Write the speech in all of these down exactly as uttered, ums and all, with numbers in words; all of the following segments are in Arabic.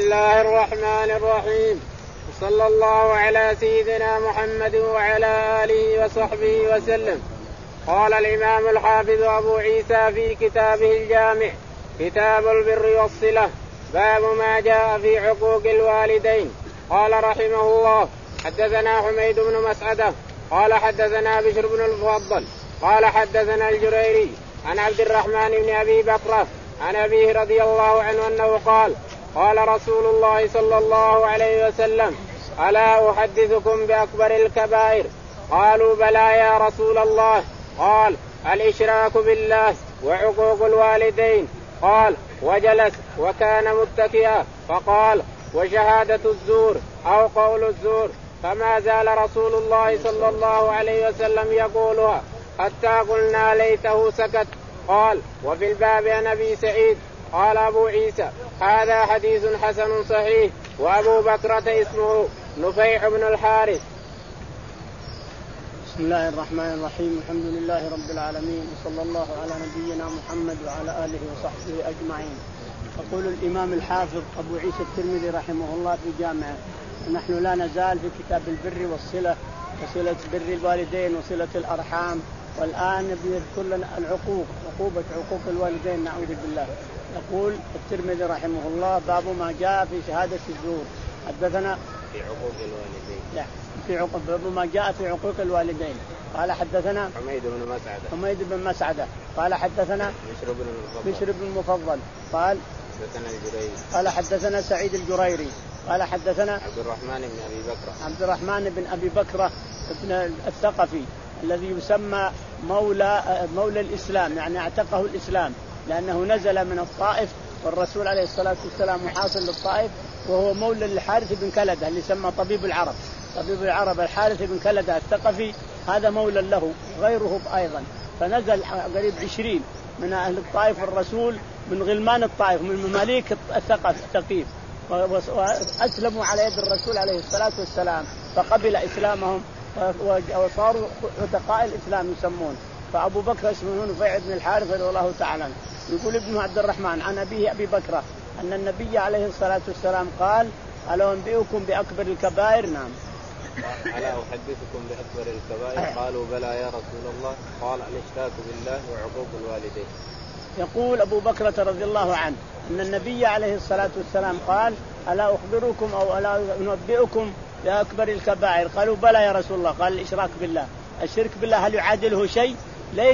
الله الرحمن الرحيم. صلى الله على سيدنا محمد وعلى آله وصحبه وسلم. قال الإمام الحافظ أبو عيسى في كتابه الجامع كتاب البر والصلة باب ما جاء في عقوق الوالدين. قال رحمه الله حدثنا حميد بن مسعدة قال حدثنا بشر بن المفضل قال حدثنا الجريري عن عبد الرحمن بن أبي بكر عن أبيه رضي الله عنه أنه قال قال رسول الله صلى الله عليه وسلم ألا أحدثكم بأكبر الكبائر؟ قالوا بلى يا رسول الله. قال الإشراك بالله وعقوق الوالدين. قال وجلس وكان متكئا فقال وشهادة الزور أو قول الزور. فما زال رسول الله صلى الله عليه وسلم يقولها حتى قلنا ليته سكت. قال وفي الباب عن أبي سعيد قال أبو عيسى هذا حديث حسن صحيح. وأبو بكرة اسمه نفيع بن الحارث. بسم الله الرحمن الرحيم. الحمد لله رب العالمين وصلى الله على نبينا محمد وعلى آله وصحبه أجمعين. يقول الإمام الحافظ أبو عيسى الترمذي رحمه الله في جامعه نحن لا نزال في كتاب البر والصلة وصلة بر الوالدين وصلة الأرحام. والآن يذكر لنا العقوق عقوبة عقوق الوالدين نعوذ بالله. يقول الترمذي رحمه الله باب ما جاء في شهادة الزور. حدثنا في عقوق الوالدين لا في عقوق باب ما جاء في عقوق الوالدين. قال حدثنا حميد بن مسعدة حميد بن مسعدة قال حدثنا بشر بن المفضل بشر بن المفضل قال حدثنا الجريري قال حدثنا سعيد الجريري قال حدثنا عبد الرحمن بن أبي بكر عبد الرحمن بن أبي بكر ابن الثقفي الذي يسمى مولى مولى الإسلام يعني اعتقه الإسلام لأنه نزل من الطائف والرسول عليه الصلاة والسلام محاصر للطائف وهو مولى الحارث بن كلدة اللي يسمى طبيب العرب طبيب العرب الحارث بن كلدة الثقفي هذا مولى له غيره أيضا. فنزل قريب عشرين من أهل الطائف الرسول من غلمان الطائف من مماليك الثقيف وأسلموا على يد الرسول عليه الصلاة والسلام فقبل إسلامهم وصاروا عتقاء الإسلام يسمون. فأبو بكر اسمه نفيع بن الحارث رضي الله تعالى. يقول ابن عبد الرحمن عن أبيه أبي بكر أن النبي عليه الصلاة والسلام قال ألا أنبئكم بأكبر الكبائر؟ نعم. ألا أحدثكم بأكبر الكبائر؟ قالوا بلى يا رسول الله. قال الإشراك بالله وعقوق الوالدين. يقول أبو بكر رضي الله عنه أن النبي عليه الصلاة والسلام قال ألا أخبركم أو ألا أنبئكم بأكبر الكبائر؟ قالوا بلى يا رسول الله. قال الإشراك بالله. الشرك بالله هل يعادله شيء؟ ليش؟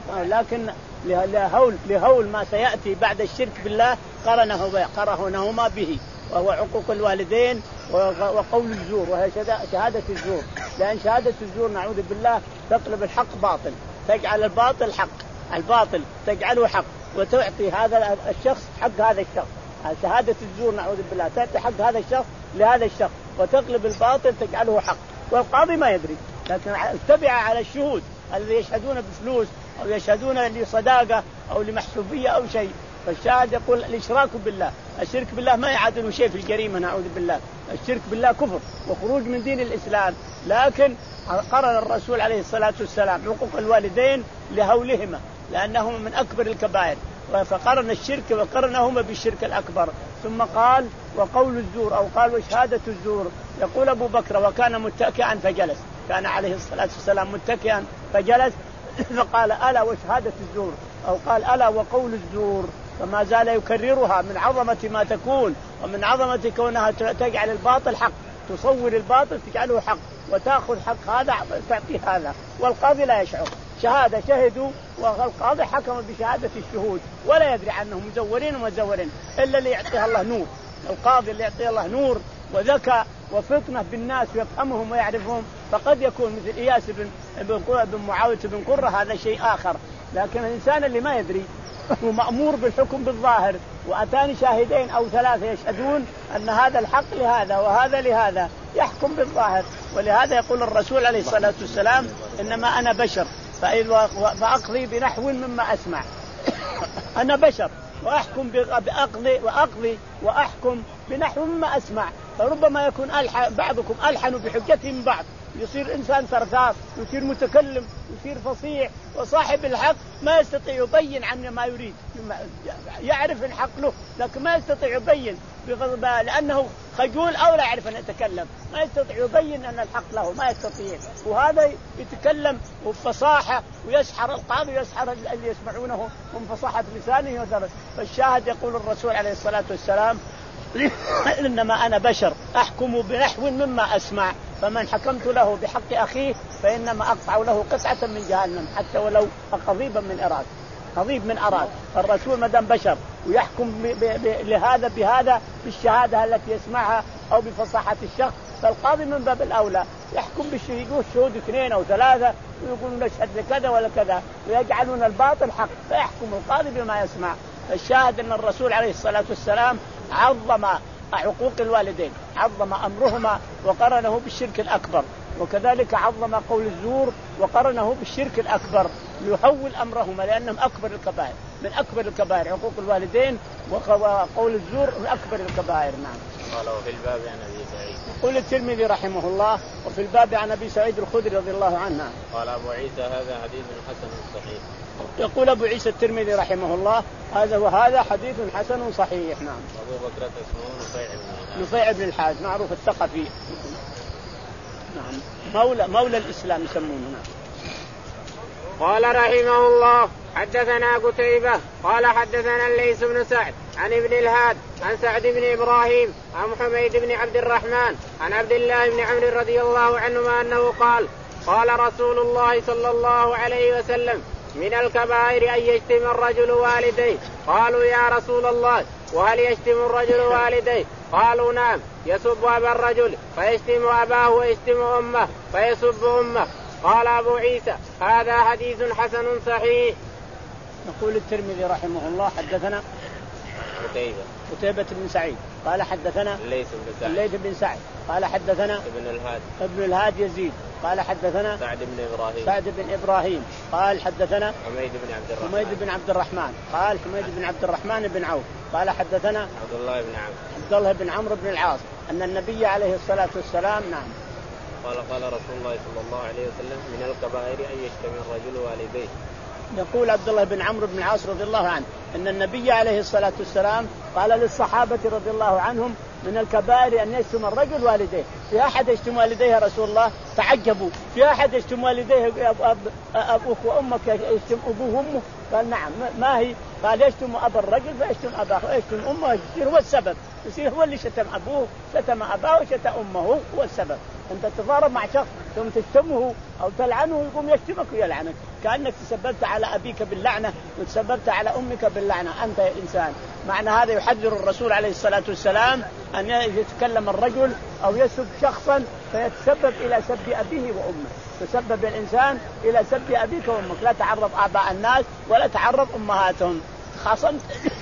لكن لهول لهول ما سيأتي بعد الشرك بالله قرنه قرنهما به وهو عقوق الوالدين وقول الزور وهي شهادة الزور. لأن شهادة الزور نعوذ بالله تقلب الحق باطل تجعل الباطل حق الباطل تجعله حق وتعطي هذا الشخص حق هذا الشخص. شهادة الزور نعوذ بالله تعطي حق هذا الشخص لهذا الشخص وتقلب الباطل تجعله حق. والقاضي ما يدري لكن اتبع على الشهود الذي يشهدون بفلوس أو يشهدون لصداقة أو لمحسوبية أو شيء. فالشاهد يقول الإشراك بالله. الشرك بالله ما يعادل شيء في الجريمة نعوذ بالله. الشرك بالله كفر وخروج من دين الإسلام. لكن قرن الرسول عليه الصلاة والسلام عقوق الوالدين لهولهما لأنهما من أكبر الكبائر فقرن الشرك وقرنهما بالشرك الأكبر. ثم قال وقول الزور أو قال وشهادة الزور. يقول أبو بكر وكان متكئا فجلس. كان عليه الصلاة والسلام متكئا فجلس فقال ألا وشهادة الزور أو قال ألا وقول الزور. فما زال يكررها من عظمة ما تكون ومن عظمة كونها تجعل الباطل حق تصور الباطل تجعله حق وتأخذ حق هذا تعطي هذا. والقاضي لا يشعر شهادة شهدوا والقاضي حكم بشهادة الشهود ولا يدري عنهم مزورين ومزورين إلا اللي يعطيها الله نور. القاضي اللي يعطيه الله نور وذكاء وفطنة بالناس ويفهمهم ويعرفهم فقد يكون مثل إياس بن بن معاوية بن قرة هذا شيء آخر. لكن الإنسان اللي ما يدري هو مأمور بالحكم بالظاهر وأتاني شاهدين أو ثلاثة يشهدون أن هذا الحق لهذا وهذا لهذا يحكم بالظاهر. ولهذا يقول الرسول عليه الصلاة والسلام إنما أنا بشر فأقضي بنحو مما أسمع. أنا بشر وأحكم بأقضي وأقضي وأحكم بنحو مما أسمع. فربما يكون ألح بعضكم ألحن بحجته من بعض يصير إنسان ثرثار، يصير متكلم، يصير فصيح، وصاحب الحق ما يستطيع يبين عن ما يريد، يعرف الحق له لكن ما يستطيع يبين لأنه خجول أو لا يعرف أن يتكلم، ما يستطيع يبين أن الحق له، ما يستطيع. وهذا يتكلم بفصاحة ويسحر القاضي ويسحر اللي يسمعونه من فصاحة لسانه وثبت. فالشاهد يقول الرسول عليه الصلاة والسلام إنما أنا بشر أحكم بنحو مما أسمع، فمن حكمت له بحق أخيه فإنما أقطع له قطعة من جهنم حتى ولو قضيبا من أراد، قضيب من أراد. الرسول مدام بشر ويحكم ب ب ب لهذا بهذا بالشهادة التي يسمعها أو بفصاحة الشخص، فالقاضي من باب الأولى يحكم بالشهود اثنين أو ثلاثة ويقولون نشهد لكذا ولا كذا ويجعلون الباطل حق، فيحكم القاضي بما يسمع. الشاهد أن الرسول عليه الصلاة والسلام عظم حقوق الوالدين، عظم أمرهما وقرنه بالشرك الأكبر، وكذلك عظم قول الزور وقرنه بالشرك الأكبر ليحول أمرهما لأنهم أكبر الكبائر، من أكبر الكبائر عقوق الوالدين وقول الزور من أكبر الكبائر. نعم. قال وفي الباب عن أبي سعيد. يقول الترمذي رحمه الله وفي الباب عن أبي سعيد الخدري رضي الله عنه. قال أبو عيسى هذا حديث حسن صحيح. يقول أبو عيسى الترمذي رحمه الله هذا وهذا حديث حسن صحيح. نعم. أبو بكر اسمه نفيع بن نفيع بن الحارث معروف الثقفي، نعم، مولى مولى الإسلام يسمونه. نعم. قال رحمه الله حدثنا قتيبة قال حدثنا الليث بن سعد عن ابن الهاد عن سعد بن إبراهيم عن حميد بن عبد الرحمن عن عبد الله بن عمرو رضي الله عنهما أنه قال قال رسول الله صلى الله عليه وسلم من الكبائر أن يشتم الرجل والديه. قالوا يا رسول الله وهل يشتم الرجل والديه؟ قالوا نعم، يسب أبا الرجل فيشتم أباه ويشتم أمه فيسب أمه. قال أبو عيسى هذا حديث حسن صحيح. يقول الترمذي رحمه الله حدثنا قتيبة قتيبة بن سعيد قال حدثنا الليث بن سعد الليث بن سعد قال حدثنا ابن الهاد ابن الهاد يزيد قال حدثنا سعد بن إبراهيم سعد بن إبراهيم قال حدثنا حميد بن عبد الرحمن حميد بن عبد الرحمن قال حميد بن عبد الرحمن بن عوف قال حدثنا عبد الله بن عمرو عبد الله بن عمرو بن العاص أن النبي عليه الصلاة والسلام نعم قال قال رسول الله صلى الله عليه وسلم من الكبائر أن يشتم الرجل والديه. يقول عبد الله بن عمرو بن العاص رضي الله عنه أن النبي عليه الصلاة والسلام قال للصحابة رضي الله عنهم من الكبائر أن يشتم الرجل والديه. في أحد يشتم والديه يا رسول الله؟ تعجبوا. في أحد يشتم والديه أبوك وأمك يشتم أبوه وأمه؟ قال نعم. ما هي؟ قال يشتم أبا الرجل فيشتم أباه ويشتم أمه، يصير هو السبب، يصير هو اللي شتم أبوه شتم أباه وشتم أمه، هو السبب. أنت تتضارب مع شخص ثم تشتمه أو تلعنه يقوم يشتمك ويلعنك، كأنك تسببت على أبيك باللعنة وتسببت على أمك باللعنة أنت يا إنسان. معنى هذا يحذر الرسول عليه الصلاة والسلام أن يتكلم الرجل أو يسب شخصا فيتسبب إلى سب أبيه وأمه، تسبب الإنسان إلى سب أبيك وأمك. لا تعرض آباء الناس ولا تعرض أمهاتهم. خاصمت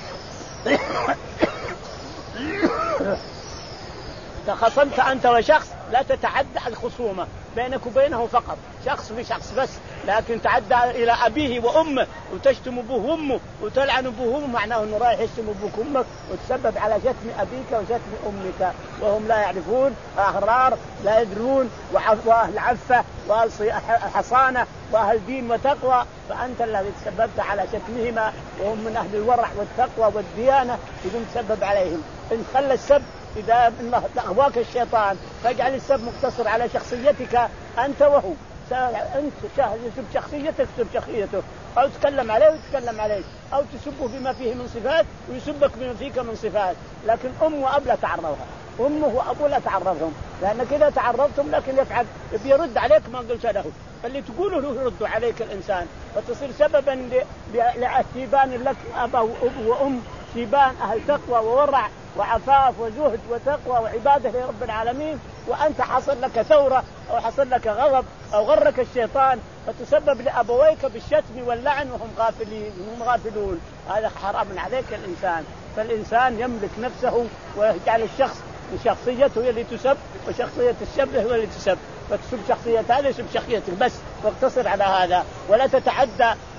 تخاصمت أنت وشخص لا تتعدى الخصومة بينك وبينه فقط، شخص بشخص بس، لكن تعدى إلى أبيه وأمه وتشتم أبوه وأمه وتلعن أبوه وأمه، معناه أنه رايح يشتم أبوك وأمك وتسبب على شتم أبيك وشتم أمك وهم لا يعرفون، أغرار لا يدرون وأهل عفة وأهل حصانة وأهل دين وتقوى، فأنت الذي تسببت على شتمهما وهم من أهل الورع والتقوى والديانة يقوم تسبب عليهم. إن خلى السب إذا الله أغواك الشيطان فاجعل السب مقتصر على شخصيتك أنت وهو، أنت تسب شخصيتك تسب شخصيته، أو تتكلم عليه وتتكلم عليه، أو تسبه بما فيه من صفات ويسبك بما فيك من صفات. لكن أم وأب لا تعرضها، أمه وأبوه لا تعرضهم، لأنك إذا تعرضتم لكن يفعل بيرد عليك ما قلت له، فاللي تقوله له يرد عليك الإنسان، فتصير سببا لشيبان لك أبا وأم، شيبان أهل تقوى وورع وعفاف وزهد وتقوى وعبادة لرب العالمين، وأنت حصل لك ثورة أو حصل لك غضب أو غرك الشيطان فتسبب لأبويك بالشتم واللعن وهم غافلين وهم غافلون. هذا حرام عليك الإنسان. فالإنسان يملك نفسه ويجعل الشخص شخصيته هي اللي تسب وشخصية الشبه هو اللي تسب، فتسب شخصية هذا يسب شخصيتك بس، واقتصر على هذا ولا تتعدى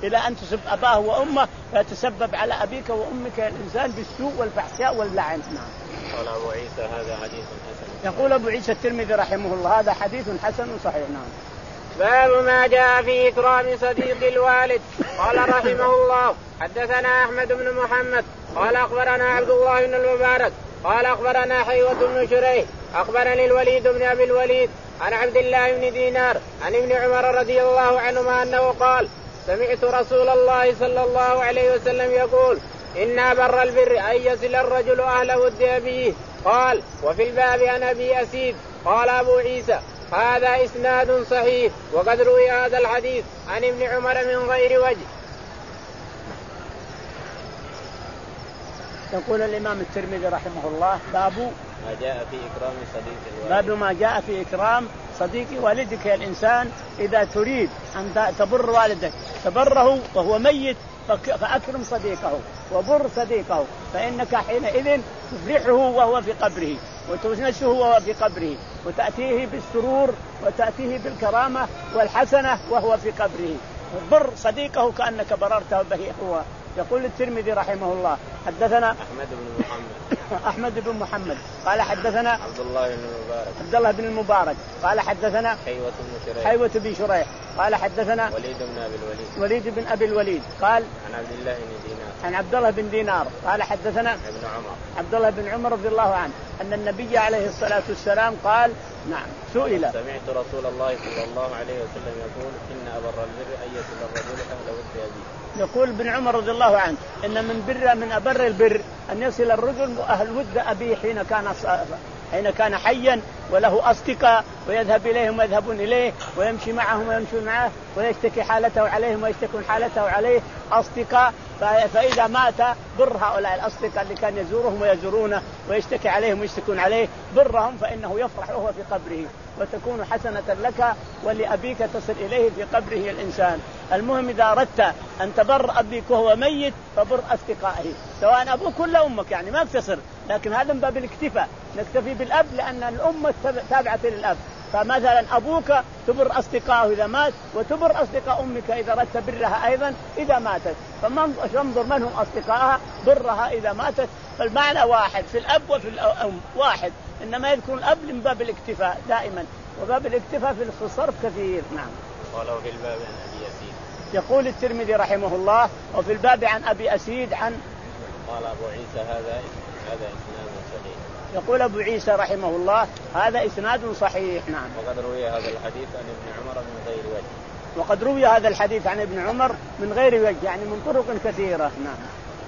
إلى أن تسب أباه وأمه فتسبب على أبيك وأمك الإنسان بالسوء والفحشاء واللعن. نعم. قال أبو عيسى هذا حديث حسن. يقول أبو عيسى الترمذي رحمه الله هذا حديث حسن صحيح. نعم. باب ما جاء في إكرام صديق الوالد. قال رحمه الله حدثنا أحمد بن محمد قال أخبرنا عبد الله بن المبارك قال أخبرنا حيوة بن شريح أخبرني الوليد بن أبي الوليد عن عبد الله بن دينار عن ابن عمر رضي الله عنهما أنه قال سمعت رسول الله صلى الله عليه وسلم يقول إن بر البر أن يصل الرجل أهل ود أبيه. قال وفي الباب عن أبي أسيد. قال أبو عيسى هذا إسناد صحيح وقد روي هذا الحديث عن ابن عمر من غير وجه. يقول الإمام الترمذي رحمه الله باب ما جاء في إكرام صديق الوالد. باب ما جاء في إكرام صديق والدك. يا الإنسان إذا تريد أن تبر والدك تبره وهو ميت فأكرم صديقه وبر صديقه فإنك حينئذ تفرحه وهو في قبره وتونسه وهو في قبره وتأتيه بالسرور وتأتيه بالكرامة والحسنة وهو في قبره. بر صديقه كأنك بررته به هو. يقول الترمذي رحمه الله حدثنا أحمد بن محمد أحمد بن محمد قال حدثنا عبد الله بن المبارك عبد الله بن المبارك قال حدثنا حيوة بن شريح حيوة بن شريح قال حدثنا وليد بن أبي الوليد وليد بن أبي الوليد قال عن عبد الله بن دينار عن عبد الله بن دينار قال حدثنا ابن عمر عبد الله بن عمر رضي الله عنه أن النبي عليه الصلاة والسلام قال نعم سئل سمعت رسول الله صلى الله عليه وسلم يقول إن أبر البر أن يصل الرجل أهل ود أبيه. يقول ابن عمر رضي الله عنه إن من بر من أبر البر أن يصل الرجل أهل ود أبيه حين كان حين كان حيا وله أصدقاء ويذهب إليهم ويذهبون إليه ويمشي معهم ويمشي معه ويشتكي حالته عليهم ويشتكون حالته عليه أصدقاء. فإذا مات بر هؤلاء الأصدقاء اللي كان يزورهم ويزورونه ويشتكي عليهم ويشتكون عليه برهم فإنه يفرح وهو في قبره وتكون حسنة لك ولأبيك تصل إليه في قبره الإنسان. المهم إذا أردت أن تبر أبيك وهو ميت فبر أصدقائه سواء أبوك ولا أمك يعني ما اقتصر لكن هذا من باب الاكتفاء نكتفي بالأب لأن الأم تابعة للأب. فمثلا أبوك تبر أصدقائه إذا مات وتبر أصدقاء أمك إذا أردت برها أيضا إذا ماتت. فانظر من هم أصدقائها برها إذا ماتت. فالمعنى واحد في الأب وفي الأم واحد إنما يذكر الأب من باب الاكتفاء دائما وباب الاكتفاء في الصرف كثير. نعم. قالوا في الباب عن أبي أسيد. يقول الترمذي رحمه الله وفي الباب عن أبي أسيد عن قال أبو عيسى هذا هذا إسناد صحيح. يقول أبو عيسى رحمه الله هذا إسناد صحيح. نعم. وقد روي هذا الحديث عن ابن عمر من غير وجه. وقد روي هذا الحديث عن ابن عمر من غير وجه يعني من طرق كثيرة. نعم.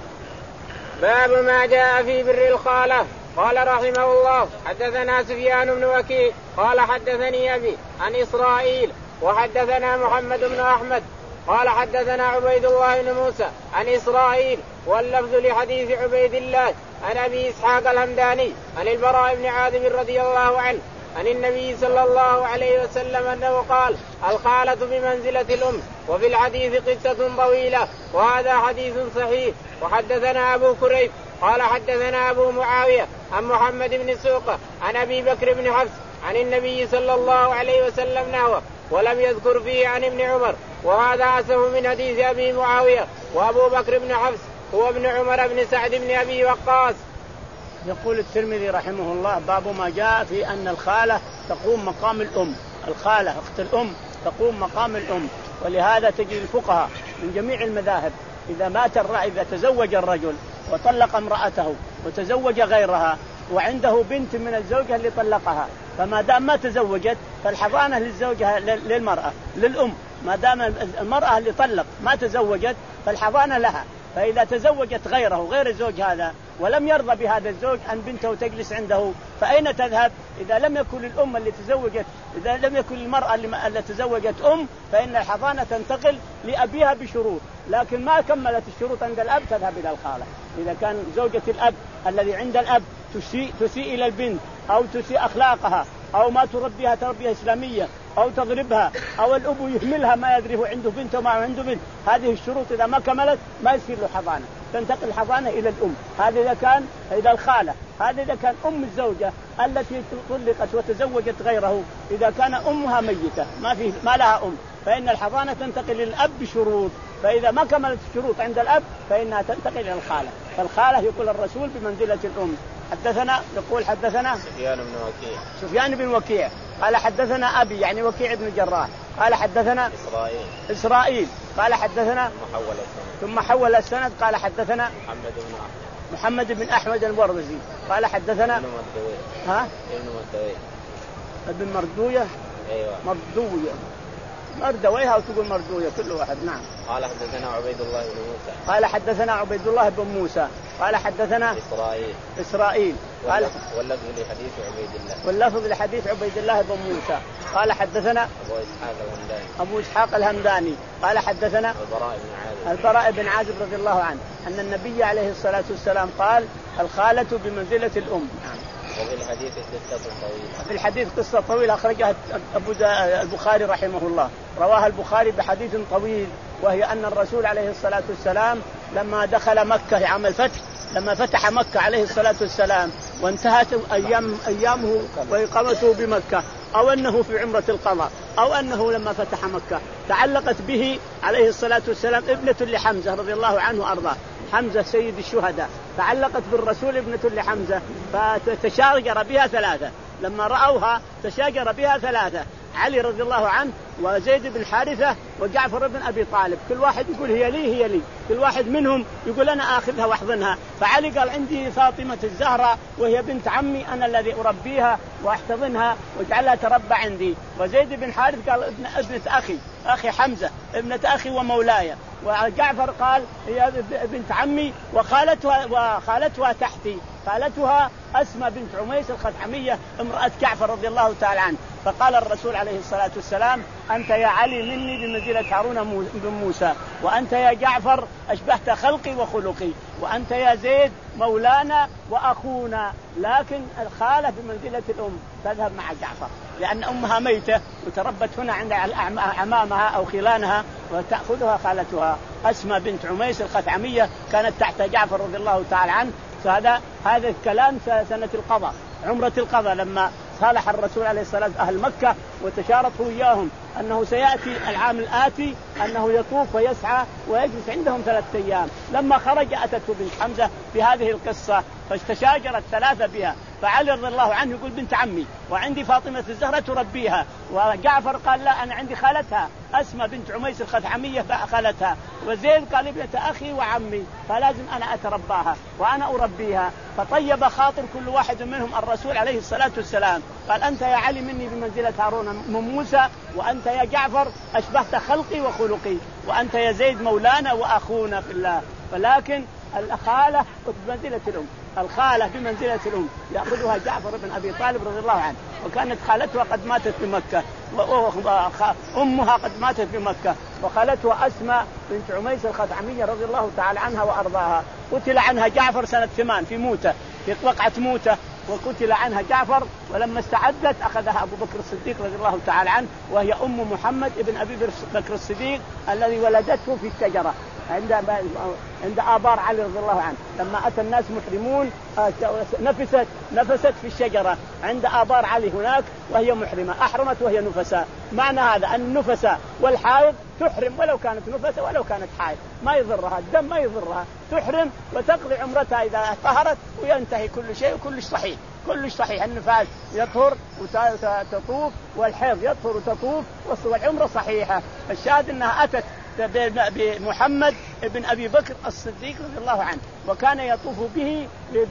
باب ما جاء في بر الخالة. قال رحمه الله حدثنا سفيان بن وكيع قال حدثني أبي عن إسرائيل وحدثنا محمد بن أحمد قال حدثنا عبيد الله بن موسى عن إسرائيل واللفظ لحديث عبيد الله عن أبي إسحاق الهمداني عن البراء بن عازب رضي الله عنه عن النبي صلى الله عليه وسلم أنه قال الخالة بمنزلة الأم. وفي الحديث قصة طويلة وهذا حديث صحيح. وحدثنا أبو كريب قال حدثنا أبو معاوية عن محمد بن سوقة عن أبي بكر بن حفص عن النبي صلى الله عليه وسلم نحوه ولم يذكر فيه عن ابن عمر. وهذا أسف من حديث أبي معاوية. وأبو بكر بن حفص هو ابن عمر بن سعد بن أبي وقاص. يقول الترمذي رحمه الله باب ما جاء في أن الخالة تقوم مقام الأم. الخالة أخت الأم تقوم مقام الأم. ولهذا تجد الفقهاء من جميع المذاهب إذا مات الرجل إذا تزوج الرجل وطلق امرأته وتزوج غيرها وعنده بنت من الزوجة اللي طلقها فما دام ما تزوجت فالحضانة للزوجة للمرأة للأم. ما دام المرأة اللي طلق ما تزوجت فالحضانة لها. فإذا تزوجت غيره غير الزوج هذا ولم يرضى بهذا الزوج أن بنته تجلس عنده فأين تذهب؟ إذا لم يكن الأم اللي تزوجت إذا لم يكن المرأة اللي تزوجت أم فإن الحضانة تنتقل لأبيها بشروط لكن ما كملت الشروط عند الأب تذهب إلى الخالة. إذا كان زوجة الأب الذي عند الأب تسيء, تسيء إلى البنت أو تسيء أخلاقها أو ما تربيها تربية إسلامية أو تضربها أو الأب يهملها ما يدري هو عنده بنت وما عنده بنت هذه الشروط إذا ما كملت ما يصير له حضانة تنتقل الحضانة إلى الأم. هذا إذا كان إلى الخالة. هذا إذا كان أم الزوجة التي طلقت وتزوجت غيره إذا كان أمها ميتة ما, فيه ما لها أم فإن الحضانة تنتقل للأب بشروط، فإذا ما كملت الشروط عند الأب فإنها تنتقل إلى الخالة. فالخالة يقول الرسول بمنزلة الأم. حدثنا يقول حدثنا سفيان بن وكيع سفيان بن وكيع قال حدثنا أبي يعني وكيع بن الجراح قال حدثنا إسرائيل إسرائيل قال حدثنا ثم حول السند قال حدثنا محمد بن أحمد محمد بن أحمد الورزي قال حدثنا ابن مردوية ها ابن مردوية ابن مردوية أيوة مردوية مردويها وتقول مردوية كل واحد. نعم. قال حدثنا عبيد الله بن موسى قال حدثنا عبيد الله بن موسى قال حدثنا إسرائيل إسرائيل قال واللفظ لحديث عبيد الله واللفظ لحديث عبيد الله بن موسى قال حدثنا أبو إسحاق الهمداني أبو إسحاق الهمداني قال حدثنا البراء بن عازب البراء بن عازب رضي الله عنه أن النبي عليه الصلاة والسلام قال الخالة بمنزلة الأم. وفي الحديث قصة طويلة في الحديث قصة طويلة أخرجها أبو البخاري رحمه الله، رواها البخاري بحديث طويل، وهي أن الرسول عليه الصلاة والسلام لما دخل مكة عام الفتح، لما فتح مكة عليه الصلاة والسلام وانتهت أيام أيامه وإقامته بمكة، أو أنه في عمرة القضاء، أو أنه لما فتح مكة تعلقت به عليه الصلاة والسلام ابنة لحمزة رضي الله عنه وأرضاه، حمزة سيد الشهداء، تعلقت بالرسول ابنة لحمزة فتشاجر بها ثلاثة، لما رأوها تشاجر بها ثلاثة، علي رضي الله عنه وزيد بن حارثة وجعفر بن أبي طالب، كل واحد يقول هي لي هي لي، كل واحد منهم يقول أنا آخذها واحضنها. فعلي قال عندي فاطمة الزهراء وهي بنت عمي أنا الذي أربيها وأحتضنها واجعلها تربى عندي. وزيد بن حارث قال ابن ابنة أخي أخي حمزة ابنة أخي ومولاي. وجعفر قال هي بنت عمي وخالتها وخالتها تحتي، خالتها أسمى بنت عميس الخثعمية امرأة جعفر رضي الله تعالى عنه. فقال الرسول عليه الصلاة والسلام أنت يا علي مني بمنزلة هارون بن موسى، وأنت يا جعفر أشبهت خلقي وخلقي، وأنت يا زيد مولانا وأخونا، لكن الخالة بمنزلة الأم تذهب مع جعفر لأن أمها ميتة وتربت هنا عند عمامها أو خلانها، وتأخذها خالتها أسمى بنت عميس الخثعمية كانت تحت جعفر رضي الله تعالى عنه. فهذا هذا الكلام سنة القضاء، عمرة القضاء، لما صالح الرسول عليه الصلاة والسلام أهل مكة وتشارطوا إياهم أنه سيأتي العام الآتي أنه يطوف ويسعى ويجلس عندهم ثلاثة أيام. لما خرج أتته بنت حمزة في هذه القصة فاستشاجرت ثلاثة بها، فعلي رضي الله عنه يقول بنت عمي وعندي فاطمة الزهراء تربيها، وجعفر قال لا أنا عندي خالتها أسمى بنت عميس الخثعمية خالتها، وزيد قال ابنة أخي وعمي فلازم أنا أترباها وأنا أربيها. فطيب خاطر كل واحد منهم الرسول عليه الصلاة والسلام، قال أنت يا علي مني بمنزلة هارون من موسى، وأنت يا جعفر أشبهت خلقي وخلقي، وأنت يا زيد مولانا وأخونا في الله. ولكن الخالة بمنزلة الأم، الخالة بمنزلة الأم يأخذها جعفر بن أبي طالب رضي الله عنه، وكانت خالتها قد ماتت في مكة وأمها قد ماتت في مكة، وخالتها أسمى بنت عميس الخثعمية رضي الله تعالى عنها وأرضاها. قتل عنها جعفر سنة ثمان في موتة، في وقعة موتة، وقتل عنها جعفر، ولما استعدت أخذها أبو بكر الصديق رضي الله تعالى عنه، وهي أم محمد ابن أبي بكر الصديق الذي ولدته في الشجرة عند عند آبار علي رضي الله عنه. لما أتى الناس محرمون نفست نفست في الشجرة عند آبار علي هناك وهي محرمة، أحرمت وهي نفساء. معنى هذا أن النفساء والحائض تحرم ولو كانت نفسة ولو كانت حائض، ما يضرها الدم ما يضرها، تحرم وتقضي عمرتها إذا طهرت وينتهي كل شيء وكل صحيح كل صحيح. النفاس يطهر وتطوف والحيض يطهر وتطوف والعمرة صحيحة. الشاهد أنها أتت بمحمد ابن أبي بكر الصديق رضي الله عنه، وكان يطوف به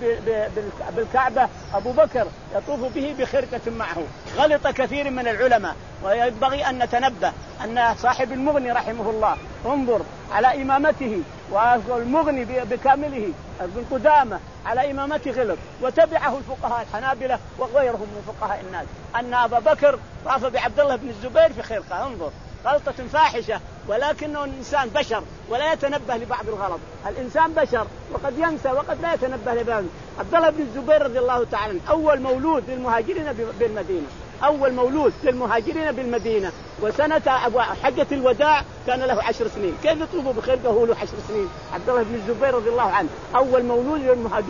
بالكعبة أبو بكر يطوف به بخرقة معه. غلط كثير من العلماء، وينبغي أن نتنبه أن صاحب المغني رحمه الله انظر على إمامته، والمغني بكامله ابن قدامة على إمامته غلط، وتبعه الفقهاء الحنابلة وغيرهم من فقهاء الناس، أن أبا بكر طاف بعبد الله بن الزبير في خرقة. انظر غلطة فاحشة، ولكنه الإنسان بشر ولا يتنبه لبعض الغلط. الإنسان بشر وقد ينسى وقد لا يتنبه لبعض. عبد الله بن الزبير رضي الله تعالى عنه أول مولود للمهاجرين بالمدينة، أول مولود للمهاجرين بالمدينة، وسنة حجة الوداع كان له عشر سنين. كيف يطلبوا بخير وهو له عشر سنين؟ عبد الله بن الزبير رضي الله عنه أول مولود للمهاجرين،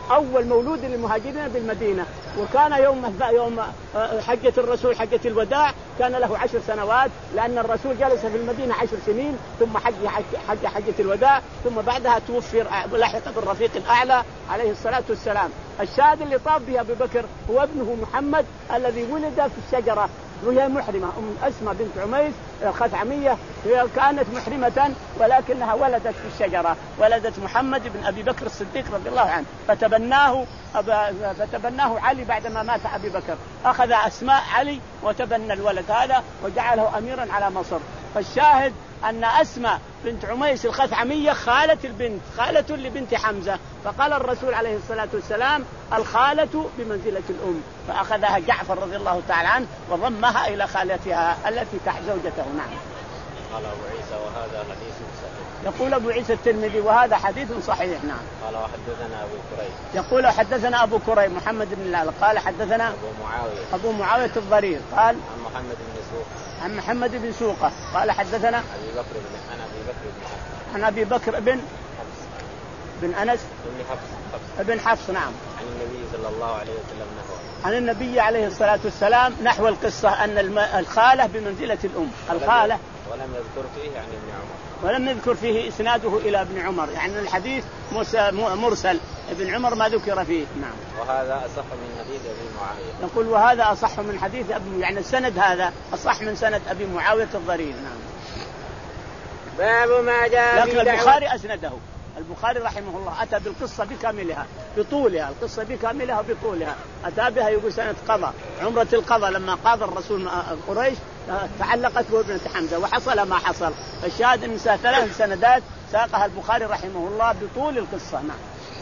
أول مولود للمهاجرين بالمدينة. وكان يوم يوم حجة الرسول حجة الوداع كان له عشر سنوات، لأن الرسول جلس في المدينة عشر سنين ثم حج حج حجة الوداع، ثم بعدها توفي لحق بالرفيق الأعلى عليه الصلاة والسلام. الشاهد اللي طاف به أبو بكر هو ابنه محمد الذي ولد في الشجرة، وهي محرمة أم أسماء بنت عميس الخثعمية، هي كانت محرمة ولكنها ولدت في الشجرة، ولدت محمد بن أبي بكر الصديق رضي الله عنه، فتبناه فتبناه علي بعدما مات أبي بكر، أخذ أسماء علي وتبنى الولد هذا وجعله أميرا على مصر. فالشاهد أن أسماء بنت عميس الخثعمية خالة البنت، خالة لبنت حمزة، فقال الرسول عليه الصلاة والسلام الخالة بمنزلة الأم، فأخذها جعفر رضي الله تعالى عنه وضمها إلى خالتها التي تحت زوجته. نعم. قال أبو عيسى وهذا حديث صحيح. يقول أبو عيسى الترمذي وهذا حديث صحيح. نعم. قال وحدثنا أبو كريب. يقول حدثنا أبو كريب محمد بن الله قال حدثنا أبو معاوية أبو معاوية الضرير قال عن محمد بن سوقة عن محمد بن سوقة قال حدثنا أبي بكر بن عن أبي بكر بن حفص عن أبي بكر بن حفص بن أنس بن حفص حفص بن حفص. نعم. عن النبي صلى الله عليه وسلم نحوه. عن النبي عليه الصلاة والسلام نحو القصة أن الخالة بمنزلة الأم. الخالة ولم يذكر فيه عن ابن عمر ولم يذكر فيه إسناده إلى ابن عمر، يعني الحديث مرسل، ابن عمر ما ذكر فيه. نعم. وهذا أصح من حديث أبي معاوية. يقول وهذا أصح من حديث أبي، يعني السند هذا أصح من سند أبي معاوية الضرير. نعم. باب ما جاء لكن البخاري أسنده، البخاري رحمه الله أتى بالقصة بكاملها بطولها، القصة بكاملها بطولها، أتى بها يقول سنة قضى عمرة القضى لما قاضى الرسول قريش تعلقت بابنة حمزة وحصل ما حصل. الشاهد أن ثلاث سندات ساقها البخاري رحمه الله بطول القصة. نعم.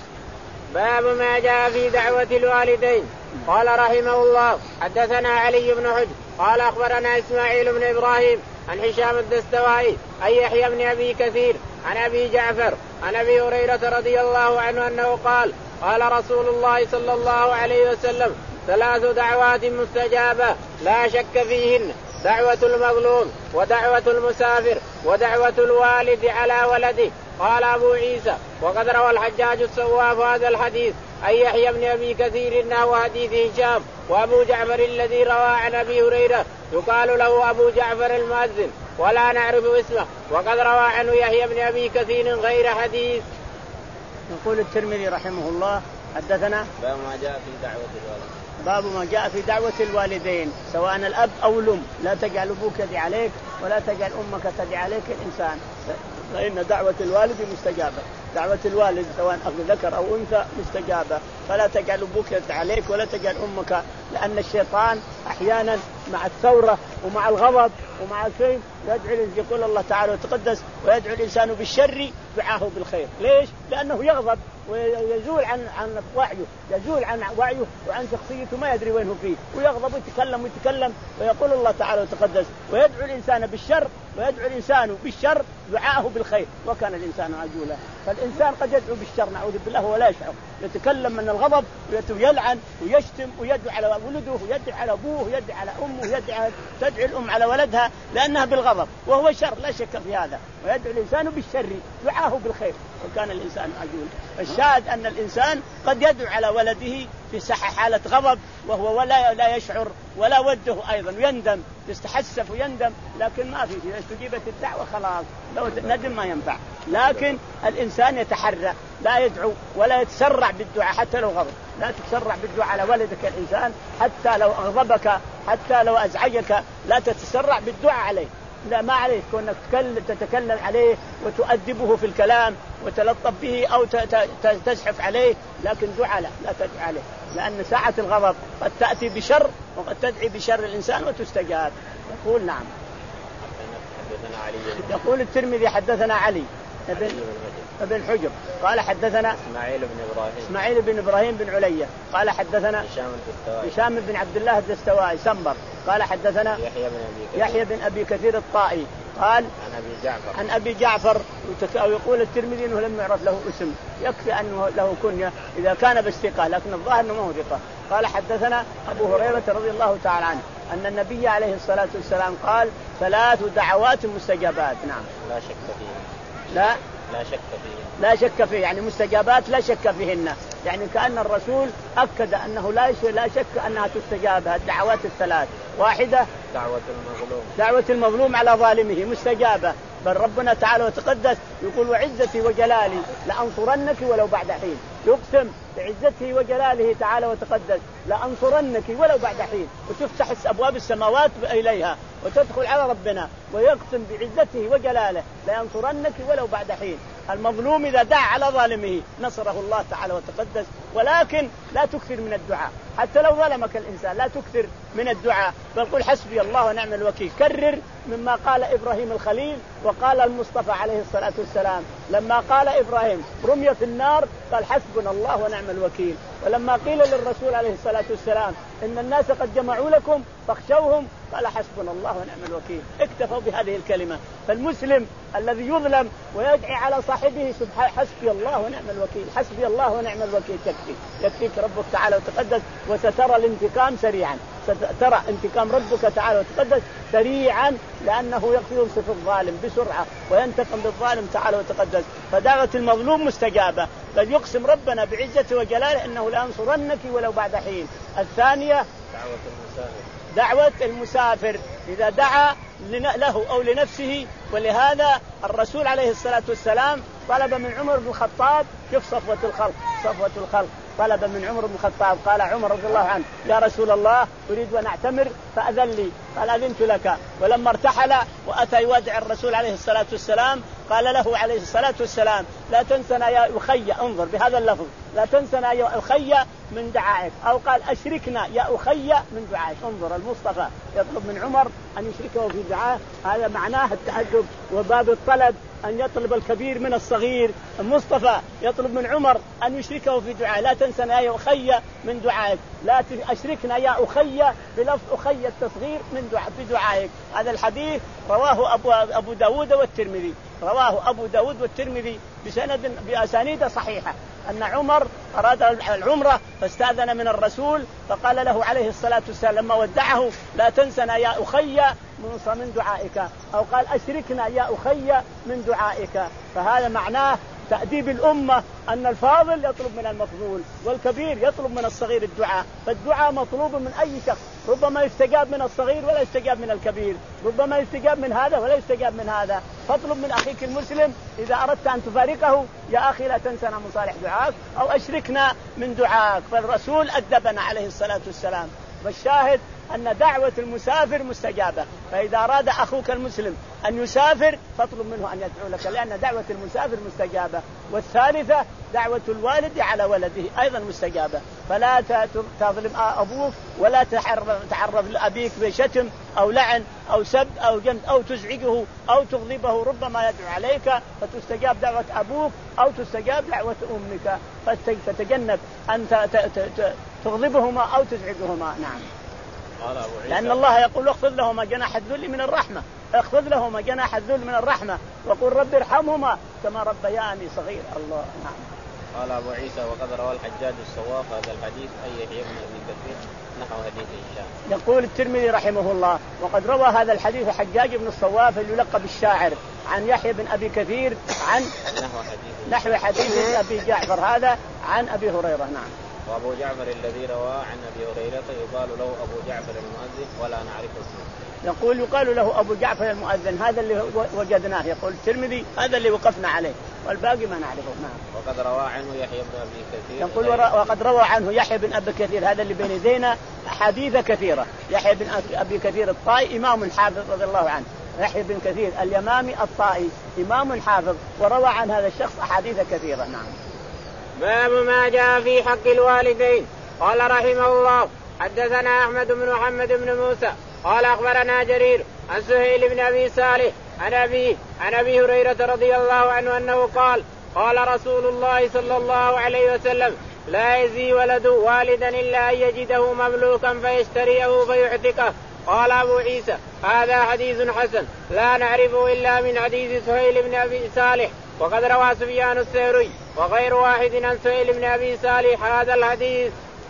باب ما جاء في دعوة الوالدين. قال رحمه الله حدثنا علي بن حجر قال أخبرنا إسماعيل بن إبراهيم عن هشام الدستوائي عن يحيى بن أبي كثير عن أبي جعفر عن أبي هريرة رضي الله عنه أنه قال قال رسول الله صلى الله عليه وسلم ثلاث دعوات مستجابة لا شك فيهن: دعوة المظلوم ودعوة المسافر ودعوة الوالد على ولده. قال أبو عيسى وقد روى الحجاج الصواف هذا الحديث عن يحيى بن أبي كثير نحو حديث هشام. وأبو جعفر الذي روى عن أبي هريرة يقال له أبو جعفر المؤذن ولا نعرف اسمه، وقد روى عنه يحيى بن أبي كثير غير حديث. يقول الترمذي رحمه الله حدثنا باب ما جاء في دعوة الوالدين. باب ما جاء في دعوة الوالدين سواء الأب أو الأم، لا تجعل أبوك يدعي عليك ولا تجعل أمك تدعي عليك الإنسان، فإن دعوة الوالد مستجابة، دعوة الوالد سواء ذكر أو أنثى مستجابة، فلا تجعل أبوك يدعي عليك ولا تجعل أمك، لأن الشيطان أحيانا مع الثورة ومع الغضب ومع الشيء يدعو، يقول الله تعالى وتقدس ويدعو الإنسان بالشر دعاه بالخير. ليش؟ لأنه يغضب ويزول عن عن وعيه، يزول عن وعيه وعن شخصيته، ما يدري وين هو فيه، ويغضب ويتكلم ويتكلم. ويقول الله تعالى وتقدس ويدعو الإنسان بالشر ويدعو الإنسان بالشر دعاه بالخير، وكان الإنسان عجولا. فالإنسان قد يدعو بالشر نعوذ بالله ولا يشعر، يتكلم من الغضب ويلعن ويشتم ويدعو على ولده ويدعو على أبوه ويدعو على أمه ويدعو تدعو الأم على ولدها لأنها بالغضب، وهو شر لا شك في هذا. ويدعو الإنسان بالشر دعاه بالخير، وكان الإنسان عجولا. الشاهد أن الإنسان قد يدعو على ولده في حالة غضب وهو ولا لا يشعر ولا وده أيضا، يندم يستحسف ويندم، لكن ما في إذا استجيبت الدعوة خلاص، لو ندم ما ينفع. لكن الإنسان يتحرى لا يدعو ولا يتسرع بالدعاء حتى لو غضب، لا تتسرع بالدعاء على ولدك الإنسان حتى لو أغضبك حتى لو أزعجك، لا تتسرع بالدعاء عليه، لا ما عليك كونك تتكلم عليه وتؤدبه في الكلام وتلطف به أو تزحف عليه، لكن دعاء لا, لا تدعو عليه، لأن ساعة الغضب قد تأتي بشر وقد تدعي بشر الإنسان وتستجاب. يقول نعم. يقول الترمذي حدثنا علي بن ابن حجر قال حدثنا إسماعيل بن إبراهيم إسماعيل بن إبراهيم بن علية قال حدثنا هشام الدستوائي هشام بن عبد الله الدستوائي سنبر قال حدثنا يحيى بن أبي كثير يحيى بن أبي كثير الطائي قال عن أبي جعفر عن أبي جعفر. ويقول الترمذي أنه لم يعرف له اسم، يكفي أنه له كنية إذا كان بالثقة، لكن الظاهر أنه ما هو ثقة. قال حدثنا أبو هريرة رضي الله تعالى عنه أن النبي عليه الصلاة والسلام قال ثلاث دعوات مستجابات. نعم. لا شك فيهن. لا لا شك فيهن. لا شك فيه، يعني مستجابات لا شك فيهن. يعني كأن الرسول أكد أنه لا لا شك أنها تستجاب الدعوات الثلاث. واحدة دعوة المظلوم دعوة المظلوم على ظالمه مستجابة، بل ربنا تعالى وتقدس يقول وعزتي وجلالي لأنصرنك ولو بعد حين. يقسم بعزته وجلاله تعالى وتقدس لأنصرنك ولو بعد حين، وتفتح أبواب السماوات إليها وتدخل على ربنا ويقسم بعزته وجلاله لينصرنك ولو بعد حين. المظلوم إذا دعا على ظالمه نصره الله تعالى وتقدس، ولكن لا تكثر من الدعاء حتى لو ظلمك الإنسان، لا تكثر من الدعاء، بل قل حسبي الله ونعم الوكيل. كرر مما قال إبراهيم الخليل وقال المصطفى عليه الصلاة والسلام لما قال إبراهيم رمي في النار قال حسبنا الله ونعم الوكيل. ولما قيل للرسول عليه الصلاة والسلام إن الناس قد جمعوا لكم فاخشوهم قال حسبنا الله ونعم الوكيل. اكتفوا بهذه الكلمة. فالمسلم الذي يظلم ويدعي على صاحبه سبحانه حسبي الله ونعم الوكيل، حسبي الله ونعم الوكيل، تكفي يكفيك ربك تعالى وتقدس، وسترى الانتقام سريعا، سترى انتقام ربك تعالى وتقدس سريعا، لأنه ينصف الظالم بسرعة وينتقم بالظالم تعالى وتقدس. فدعوة المظلوم مستجابة، بل يقسم ربنا بعزته وجلاله إنه لأنصرنك ولو بعد حين. الثانية دعوة المسافر دعوة المسافر إذا دعا له أو لنفسه. ولهذا الرسول عليه الصلاة والسلام طلب من عمر بن الخطاب، شوف صفوة الخلق صفوة الخلق طلب من عمر بن الخطاب، قال عمر رضي الله عنه يا رسول الله أريد أن أعتمر فأذن لي، قال أذنت لك. ولما ارتحل وأتى يودع الرسول عليه الصلاة والسلام قال له عليه الصلاة والسلام لا تنسنا يا أخي، انظر بهذا اللفظ، لا تنسنا يا أخي من دعائك، أو قال أشركنا يا أخي من دعائك. انظر المصطفى يطلب من عمر أن يشركه في دعائه، هذا معناه التأدب وباب الطلب أن يطلب الكبير من الصغير. المصطفى يطلب من عمر أن يشركه في دعائه، لا تنسنا يا أخي من دعائك، لا أشركنا يا أخي بلفظ أخي التصغير من دعاء في دعائك. هذا الحديث رواه أبو, أبو داود والترمذي، رواه أبو داود والترمذي بسند بأسانيد صحيحة أن عمر أراد العمرة فاستأذن من الرسول فقال له عليه الصلاة والسلام لما ودعه لا تنسنا يا أخي من دعائك، أو قال أشركنا يا أخي من دعائك. فهذا معناه تأديب الأمة أن الفاضل يطلب من المفضول والكبير يطلب من الصغير الدعاء. فالدعاء مطلوب من أي شخص، ربما يستجاب من الصغير ولا يستجاب من الكبير، ربما يستجاب من هذا ولا يستجاب من هذا. فاطلب من أخيك المسلم إذا أردت أن تفارقه يا أخي لا تنسنا من صالح دعائك أو أشركنا من دعائك. فالرسول أدبنا عليه الصلاة والسلام. والشاهد أن دعوة المسافر مستجابة، فإذا أراد أخوك المسلم أن يسافر فاطلب منه أن يدعو لك، لأن دعوة المسافر مستجابة. والثالثة دعوة الوالد على ولده أيضا مستجابة، فلا تظلم أبوك ولا تعرض لأبيك بشتم أو لعن أو سب أو جند أو تزعجه أو تغضبه، ربما يدعو عليك فتستجاب دعوة أبوك أو تستجاب دعوة أمك، فتجنب أن تغضبهما أو تزعجهما. نعم. لأن الله يقول اخفض لهما جناح الذل من الرحمة، اخفض لهما جناح الذل من الرحمة وقل رب ارحمهما كما ربياني صغير. الله. نعم. قال أبو عيسى وقد روى الحجاج الصواف هذا الحديث أي يحيى بن أبي كثير نحو حديث هشام. يقول الترمذي رحمه الله وقد روى هذا الحديث حجاج بن الصواف يلقب بالشاعر عن يحيى بن أبي كثير عن نحو حديث نحو حديث أبي جعفر هذا عن أبي هريرة. نعم. وأبو جعفر الذي روى عن أبي هريرة يقال له أبو جعفر المؤذن ولا نعرف اسمه. يقول يقال له أبو جعفر المؤذن، هذا اللي وجدناه. يقول الترمذي هذا اللي وقفنا عليه والباقي ما نعرفه. نعم. وقد روى عنه يحيى بن أبي كثير. يقول وقد روى عنه يحيى بن أبي كثير، هذا اللي بين يدينا أحاديث كثيرة. يحيى بن أبي كثير الطائي إمام حافظ رضي الله عنه، يحيى بن كثير اليمامي الطائي إمام حافظ وروى عن هذا الشخص أحاديث كثيرة. نعم. باب ما جاء في حق الوالدين. قال رحمه الله حدثنا أحمد بن محمد بن موسى قال أخبرنا جرير عن سهيل بن أبي صالح عن أبيه عن أبي هريرة رضي الله عنه أنه قال قال رسول الله صلى الله عليه وسلم لا يزي ولد والدا إلا أن يجده مملوكا فيشتريه فيعتقه. قال أبو عيسى هذا حديث حسن لا نعرفه إلا من حديث سهيل بن أبي صالح. وقد روى سفيان الثوري وغير واحد عن سهيل بن أبي صالح هذا الحديث.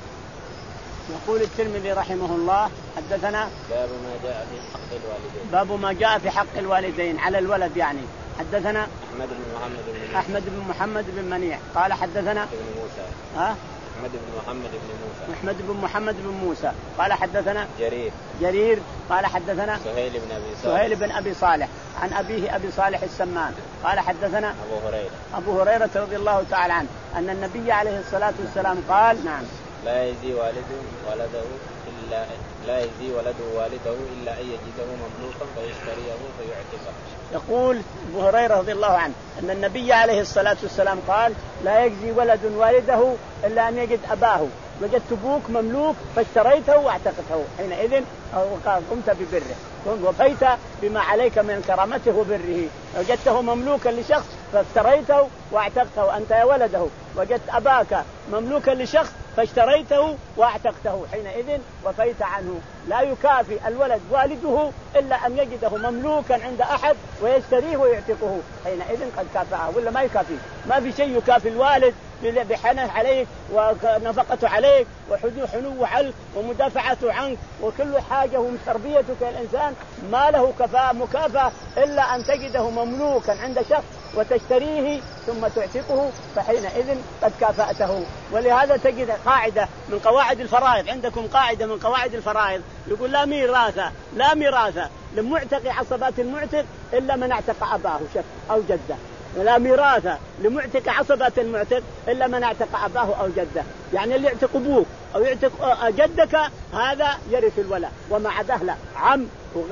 يقول الترمذي رحمه الله حدثنا باب ما جاء في حق الوالدين باب ما جاء في حق الوالدين على الولد، يعني حدثنا أحمد بن محمد بن موسى. أحمد بن محمد بن منيع قال حدثنا ابن موسى. ها أحمد بن محمد بن موسى. أحمد بن محمد بن موسى قال حدثنا جرير. جرير قال حدثنا سهيل بن أبي صالح. سهيل بن أبي صالح عن أبيه أبي صالح السمان قال حدثنا أبو هريرة. أبو هريرة رضي الله تعالى عنه أن النبي عليه الصلاة والسلام قال نعم لا يجزي والده ولده إلا لا يجزي ولده والده إلا أن يجده مملوكا فيشتريه فيعتقه. يقول أبو هريرة رضي الله عنه أن النبي عليه الصلاة والسلام قال لا يجزي ولد والده إلا أن يجد أباه وجدت أبوك مملوك فاشتريته واعتقته حينئذ قمت ببره وفيت بما عليك من كرامته وبره. وجدته مملوكا لشخص فاشتريته واعتقته أنت يا ولده. وجدت أباك مملوكا لشخص فاشتريته واعتقته حينئذ وفيت عنه. لا يكافي الولد والده إلا أن يجده مملوكا عند أحد ويشتريه ويعتقه حينئذ قد كافأه ولا ما يكافي. ما في شيء يكافي الوالد بحنه عليك ونفقته عليك وحنوه عنك ومدافعته عنك وكل حاجة وتربيتك الإنسان ما له كفاءة مكافأة إلا أن تجده مملوكا عند شخص وتشتريه ثم تعتقه فحينئذ قد كافأته. ولهذا تجد قاعدة من قواعد الفرائض عندكم قاعدة من قواعد الفرائض يقول لا ميراث لا ميراث لمعتق عصبات المعتق إلا من اعتق أباه أو جده. لا ميراث لمعتق عصبة المعتق إلا من اعتق أباه أو جده. يعني اللي يعتق أبوك أو يعتق جدك هذا يرث الولاء وما عداه لا عم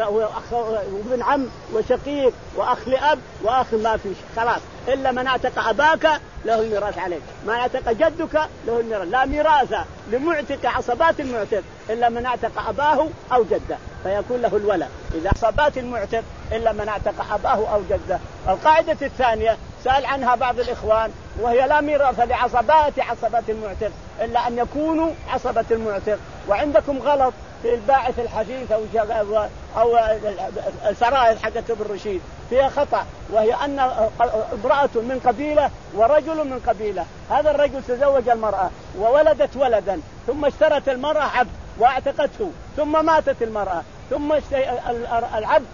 وابن عم وشقيق وأخ لأب وأخ ما فيش خلاص إلا من اعتق أباك له الميراث عليك ما اعتق جدك له الميراث. لا ميراث لمعتق عصبات المعتق إلا من اعتق أباه أو جده فيكون له الولاء إذا عصبات المعتق إلا من اعتق أباه أو جده. القاعدة الثانية سأل عنها بعض الإخوان وهي لا ميراث لعصبات عصبات المعتق إلا أن يكونوا عصبة المعتق. وعندكم غلط في الباعث الحديث أو أو الفرائض حقت ابن رشيد فيها خطأ وهي أن امرأة من قبيلة ورجل من قبيلة. هذا الرجل تزوج المرأة وولدت ولدا ثم اشترت المرأة عبد واعتقته ثم ماتت المرأة ثم العبد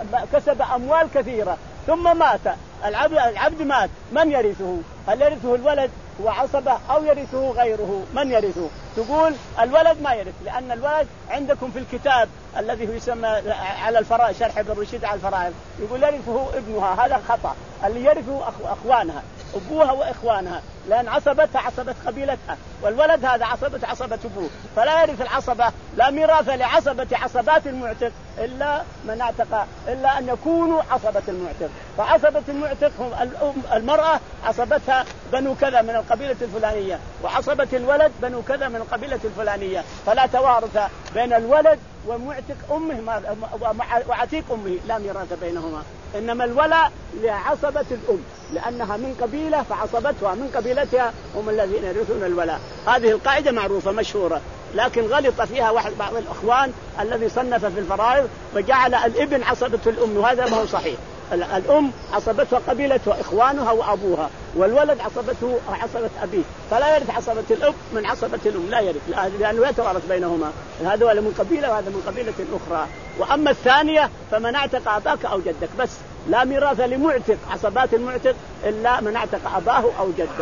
كسب أموال كثيرة ثم مات العبد العبد مات من يرثه؟ هل يرثه الولد وعصبه أو يرثه غيره؟ من يرثه؟ تقول الولد ما يرث لأن الولد عندكم في الكتاب الذي هو يسمى على الفرائض شرح ابن رشيد على الفرائض يقول يرثه ابنها. هذا خطأ. اللي يرثه أخوانها أبوها وإخوانها لأن عصبتها عصبة قبيلتها والولد هذا عصبة عصبة أبوه فلا يرث العصبة. لا ميراث لعصبة عصبات المعتق إلا من اعتق إلا أن يكونوا عصبة المعتق. فعصبة المعتق هم المرأة عصبتها بنو كذا من القبيلة الفلانية وعصبة الولد بنو كذا من القبيلة الفلانية فلا توارث بين الولد ومعتق أمه وعتيق أمه لا ميراث بينهما. إنما الولاء لعصبة الأم لأنها من قبيلة فعصبتها من قبيلتها هم الذين يرثون الولاء. هذه القاعدة معروفة مشهورة لكن غلط فيها واحد بعض الأخوان الذي صنف في الفرائض وجعل الابن عصبة الأم وهذا ما هو صحيح. الأم عصبتها قبيلتها إخوانها وأبوها والولد عصبته عصبة أبيه فلا يرث عصبة الأب من عصبة الأم لا يرث لأنه لا يتوارث بينهما. هذا ولا من قبيلة وهذا من قبيلة أخرى. وأما الثانية فمن اعتق أباك أو جدك بس لا ميراث لمعتق عصبات المعتق إلا من اعتق أباه أو جده.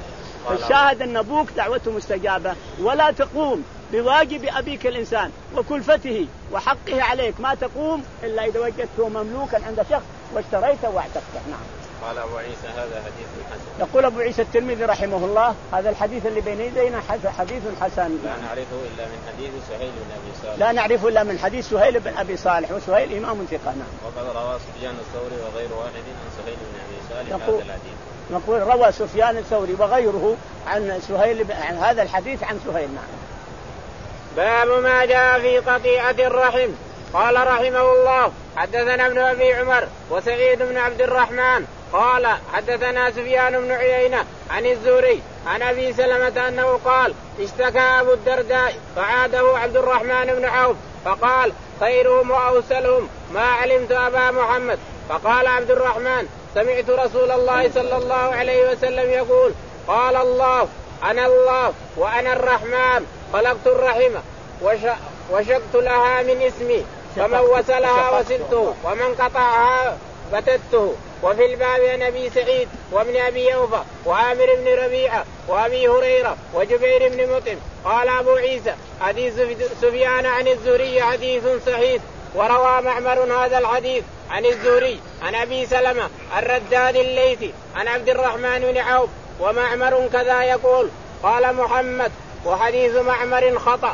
فالشاهد أن أبوك دعوته مستجابة ولا تقوم بواجب أبيك الإنسان وكلفته وحقه عليك ما تقوم إلا إذا وجدته مملوكا عند شخص واشتريته واعتقته. نعم. قال أبو عيسى هذا حديث حسن. يقول أبو عيسى الترمذي رحمه الله هذا الحديث اللي بين يدينا حديث حسن لا نعرفه إلا من حديث سهيل بن أبي صالح لا نعرفه إلا من حديث سهيل بن أبي صالح وسهيل إمام ثقة. نعم. وقد روى سفيان الثوري وغير واحد عن سهيل بن أبي صالح هذا الحديث. نقول روى سفيان الثوري وغيره عن سهيل عن هذا الحديث عن سهيل. نعم. باب ما جاء في قطيعة الرحم. قال رحمه الله حدثنا ابن أبي عمر وسعيد بن عبد الرحمن قال حدثنا سفيان بن عيينة عن الزهري عن أبي سلمة أنه قال اشتكى أبو الدرداء فعاده عبد الرحمن بن عوف فقال خيرهم وأوسلهم ما علمت أبا محمد. فقال عبد الرحمن سمعت رسول الله صلى الله عليه وسلم يقول قال الله أنا الله وأنا الرحمن خلقت الرحمة وشقت لها من اسمي فمن وصلها وصلته ومن قطعها بتته وفي الباب عن ابي سعيد وابن ابي اوفى وعامر بن ربيعه وابي هريره وجبير بن مطعم. قال ابو عيسى حديث سفيان عن الزهري حديث صحيح. وروى معمر هذا الحديث عن الزهري عن ابي سلمه الرداد الليثي عن عبد الرحمن بن عوف ومعمر كذا يقول. قال محمد وحديث معمر خطأ.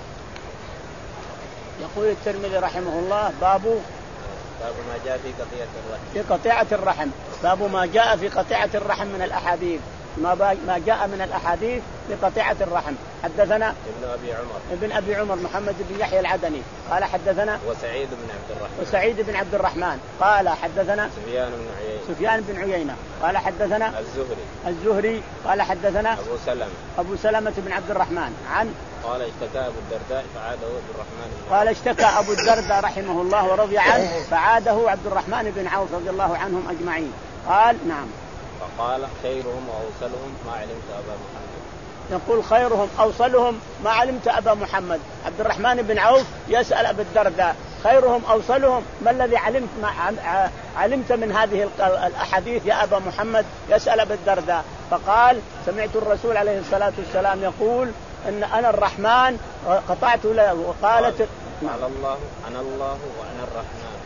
يقول الترمذي رحمه الله باب باب ما جاء في قطيعة الرحم. في قطيعة الرحم. باب ما جاء في قطيعة الرحم من الأحاديث. ما ما جاء من الأحاديث لقطيعة الرحم. حدثنا ابن أبي عمر ابن أبي عمر محمد بن يحيى العدني قال حدثنا وسعيد بن عبد الرحمن وسعيد بن عبد الرحمن قال حدثنا سفيان بن عيينة سفيان بن عيينة قال حدثنا الزهري الزهري قال حدثنا أبو سلمة أبو سلمة بن عبد الرحمن عن قال اشتكى أبو الدرداء فعاده عبد الرحمن بن قال اشتكى أبو الدرداء رحمه الله ورضي عنه فعاده عبد الرحمن بن عوف رضي الله عنهم أجمعين. قال نعم. فقال خيرهم وأوصلهم ما علمت أبا محمد. يقول خيرهم أوصلهم ما علمت أبا محمد. عبد الرحمن بن عوف يسأل أبو الدرداء خيرهم أوصلهم ما الذي علمت ما علمت من هذه الأحاديث يا أبا محمد؟ يسأل أبو الدرداء. فقال سمعت الرسول عليه الصلاة والسلام يقول إن أنا الرحمن قطعت له. وقالت قال الله أنا الله وأنا الرحمن.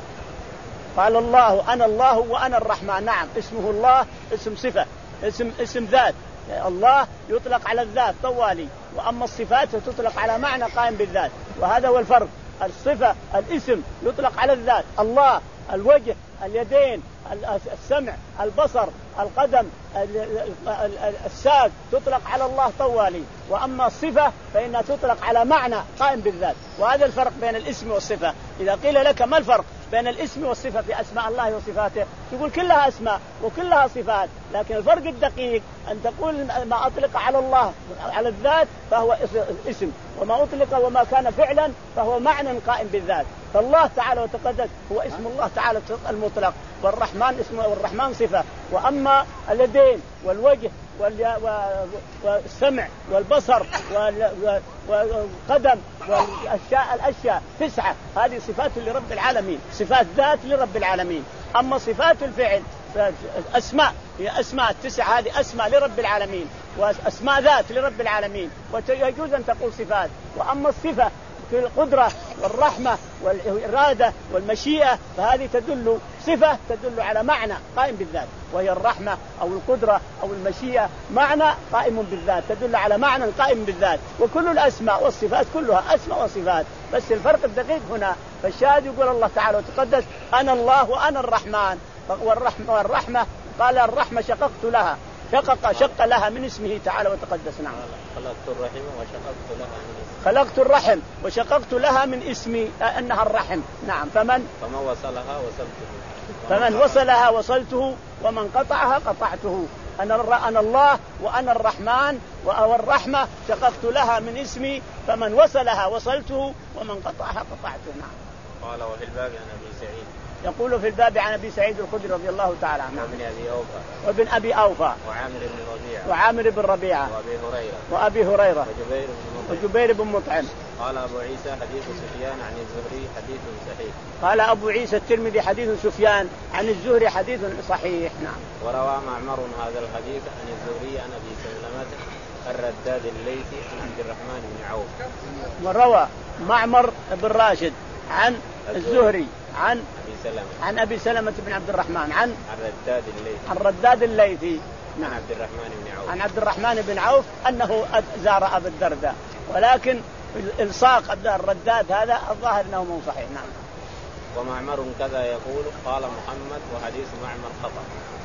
قال الله أنا الله وأنا الرحمن. نعم اسمه الله اسم صفة اسم اسم ذات. الله يطلق على الذات طوالي وأما الصفات تطلق على معنى قائم بالذات وهذا هو الفرق. الصفة الاسم يطلق على الذات الله الوجه اليدين السمع البصر القدم الساق تطلق على الله طوالي وأما الصفة فإنها تطلق على معنى قائم بالذات وهذا الفرق بين الاسم والصفة. إذا قيل لك ما الفرق بين الاسم والصفة في أسماء الله وصفاته تقول كلها أسماء وكلها صفات لكن الفرق الدقيق أن تقول ما أطلق على الله على الذات فهو اسم وما أطلق وما كان فعلا فهو معنى قائم بالذات. فالله تعالى وتقدس هو اسم الله تعالى المطلق والرحمن اسمه والرحمن صفة. وأما اليدين والوجه والسمع والبصر والقدم والأشياء الأشياء تسعة هذه صفات لرب العالمين صفات ذات لرب العالمين. أما صفات الفعل أسماء هي أسماء التسعة هذه أسماء لرب العالمين وأسماء ذات لرب العالمين ويجوز أن تقول صفات. وأما الصفة في القدرة والرحمة والإرادة والمشيئة فهذه تدل صفة تدل على معنى قائم بالذات وهي الرحمة أو القدرة أو المشيئة معنى قائم بالذات تدل على معنى قائم بالذات. وكل الأسماء والصفات كلها أسماء وصفات بس الفرق الدقيق هنا. فالشاهد يقول الله تعالى وتقدس أنا الله وأنا الرحمن. والرحمة, والرحمة قال الرحمة شققت لها شقق شق لها من اسمه تعالى وتقدس. نعم خلقت الرحم وشققت لها من اسمه خلقت الرحم وشققت لها من اسمي أنها الرحم. نعم فمن فمن وصلها وصلته فمن وصلها وصلته ومن قطعها قطعته. أنا أنا الله وأنا الرحمن والرحمة شققت لها من اسمي فمن وصلها وصلته ومن قطعها قطعته. نعم. قال وفي الباب عن أبي سعيد يقول في الباب عن أبي سعيد الخدري رضي الله تعالى عنه وابن أبي أوفى وابن أبي أوفى وعامر بن ربيعة وعامر بن ربيعة وأبي هريرة وأبي هريرة وجبير بن مطعم وجبير بن مطعم. قال أبو عيسى حديث سفيان عن الزهري حديث صحيح. قال أبو عيسى الترمذي حديث سفيان عن الزهري حديث صحيح. نعم. وروى معمر هذا الحديث عن الزهري عن أبي سلمة الرداد الليثي عن عبد الرحمن بن عوف. وروى معمر بن راشد عن الزهري عن أبي سلمة عن أبي سلمة بن عبد الرحمن عن الرداد الليثي عن الرداد الليثي. نعم. عن عبد الرحمن بن عوف عن عبد الرحمن بن عوف أنه زار أبا الدرداء ولكن الإلصاق الرداد هذا الظاهر أنه مو صحيح. نعم. ومعمر كذا يقول قال محمد وحديث معمر خطأ.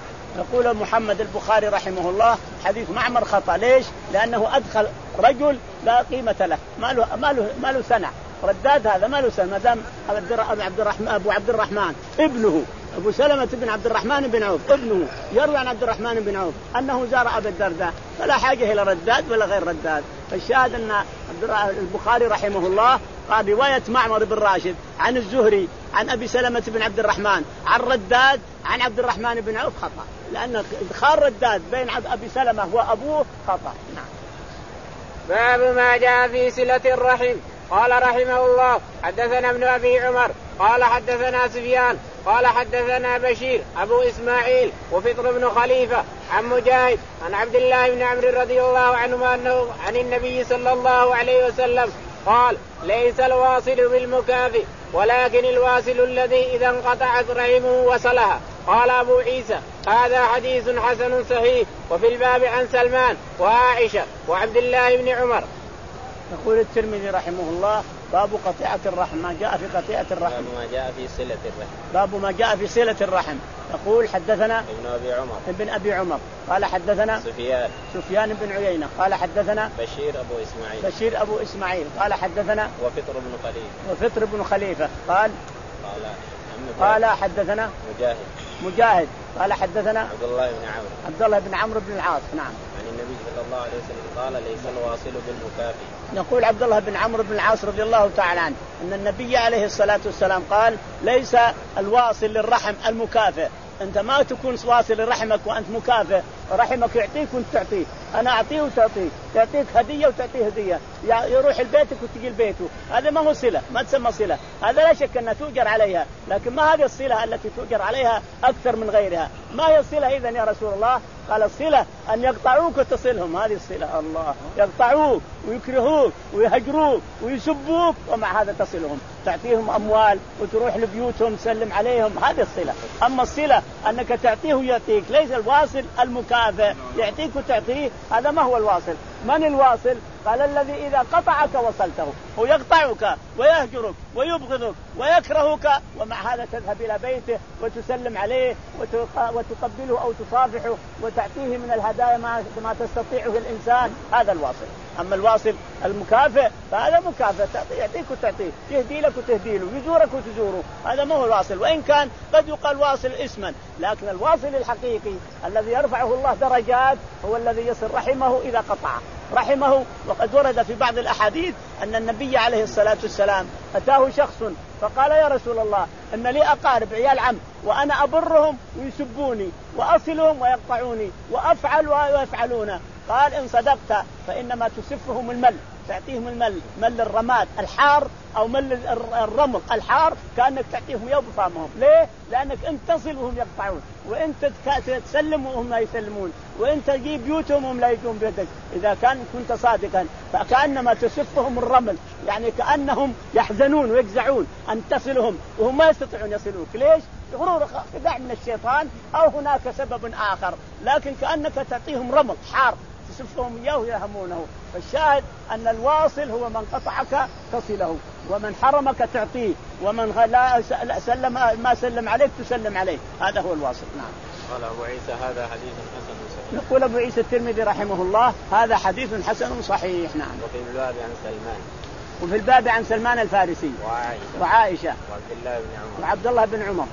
يقول محمد البخاري رحمه الله حديث معمر خطأ. ليش؟ لأنه أدخل رجل لا قيمة له ما له ما له ما له سنة رداد هذا ما له سنة ما دام أبو عبد الرحمن أبو عبد الرحمن ابنه أبو سلمة بن عبد الرحمن بن عوف ابنه يروي عن عبد الرحمن بن عوف أنه زار أبا الدرداء فلا حاجة إلى رداد ولا غير رداد. فالشاهد أن البخاري رحمه الله قال رواية معمر بن راشد عن الزهري عن أبي سلمة بن عبد الرحمن عن رداد عن عبد الرحمن بن عوف خطأ لأن إدخال رداد بين أبي سلمة وأبوه خطأ. نعم. باب ما جاء في صلة الرحم. قال رحمه الله حدثنا ابن أبي عمر قال حدثنا سفيان قال حدثنا بشير أبو إسماعيل وفطر بن خليفة عن مجاهد عن عبد الله بن عمرو رضي الله عنهما أنه عن النبي صلى الله عليه وسلم قال ليس الواصل بالمكافئ ولكن الواصل الذي إذا انقطعت رحمه وصلها. قال أبو عيسى هذا حديث حسن صحيح. وفي الباب عن سلمان وعائشة وعبد الله بن عمر. يقول الترمذي رحمه الله باب قطيعة الرحم، ما جاء في قطيعة الرحم، باب ما جاء في صلة الرحم، باب ما جاء في صلة الرحم. يقول حدثنا ابن أبي عمر ابن أبي عمر قال حدثنا سفيان سفيان بن عيينة قال حدثنا بشير أبو إسماعيل بشير أبو إسماعيل قال حدثنا وفطر بن خليفة وفطر بن خليفة قال قال قال حدثنا مجاهد مجاهد قال حدثنا عبد الله بن عمرو عبد الله بن عمرو بن العاص. نعم. عن النبي صلى الله عليه وسلم قال ليس الواصل بالمكافئ. يقول عبد الله بن عمرو بن العاص رضي الله تعالى عنه أن النبي عليه الصلاة والسلام قال ليس الواصل للرحم المكافئ. أنت ما تكون واصل لرحمك وأنت مكافئ، رحمك يعطيك وأنت تعطيه، أنا أعطيه وتعطيه، تعطيك هدية وتعطيه هدية، يروح لبيتك وتجي لبيته، هذا ما هو صلة، ما تسمى صلة. هذا لا شك أنها تؤجر عليها، لكن ما هذه الصلة التي تؤجر عليها أكثر من غيرها. ما هي الصلة إذن يا رسول الله؟ قال الصلة أن يقطعوك وتصلهم، هذه الصلة. الله يقطعوك ويكرهوك ويهجروك ويسبوك ومع هذا تصلهم، تعطيهم أموال وتروح لبيوتهم تسلم عليهم، هذه الصلة. أما الصلة أنك تعطيه ويعطيك، ليس الواصل المكافئ يعطيك وتعطيه، هذا ما هو الواصل. من الواصل؟ قال الذي إذا قطعك وصلته، هو يقطعك ويهجرك ويبغضك ويكرهك ومع هذا تذهب إلى بيته وتسلم عليه وتقبله أو تصافحه وتعطيه من الهدايا ما تستطيعه الإنسان، هذا الواصل. أما الواصل المكافئ فهذا مكافئ، يعطيك وتعطيه، يهدي لك وتهدي له، يزورك وتزوره، هذا ما هو الواصل. وإن كان قد يقال واصل اسما، لكن الواصل الحقيقي الذي يرفعه الله درجات هو الذي يصل رحمه إذا قطع رحمه. وقد ورد في بعض الأحاديث أن النبي عليه الصلاة والسلام أتاه شخص فقال يا رسول الله إن لي أقارب عيال عم وأنا أبرهم ويسبوني وأصلهم ويقطعوني وأفعل ويفعلون. قال إن صدقت فإنما تسفهم المل، تعطيهم المل، مل الرماد الحار أو مل الرمل الحار، كأنك تعطيهم يوم بطعمهم. ليه؟ لأنك أنت تصل وهم يقطعون، وأنت تسلم وهم لا يسلمون، وأنت تجيب بيوتهم وهم لا يجون بيتك. إذا كان كنت صادقا فكأنما تسفهم الرمل، يعني كأنهم يحزنون ويجزعون أن تصلهم وهم ما يستطيعون يصلوك. ليش؟ غرور خداع من الشيطان أو هناك سبب آخر، لكن كأنك تعطيهم رمل حار تسفهم إياه يهمونه. فالشاهد أن الواصل هو من قطعك تصله، ومن حرمك تعطيه، ومن لا سلم ما سلم عليك تسلم عليه، هذا هو الواصل. نعم. قال أبو عيسى هذا حديث حسن صحيح. يقول أبو عيسى الترمذي رحمه الله هذا حديث حسن صحيح. نعم. وفي الباب عن سلمان وفي الباب عن سلمان الفارسي وعائشة, وعائشة وعبد الله بن عمر وعبد الله بن عمر.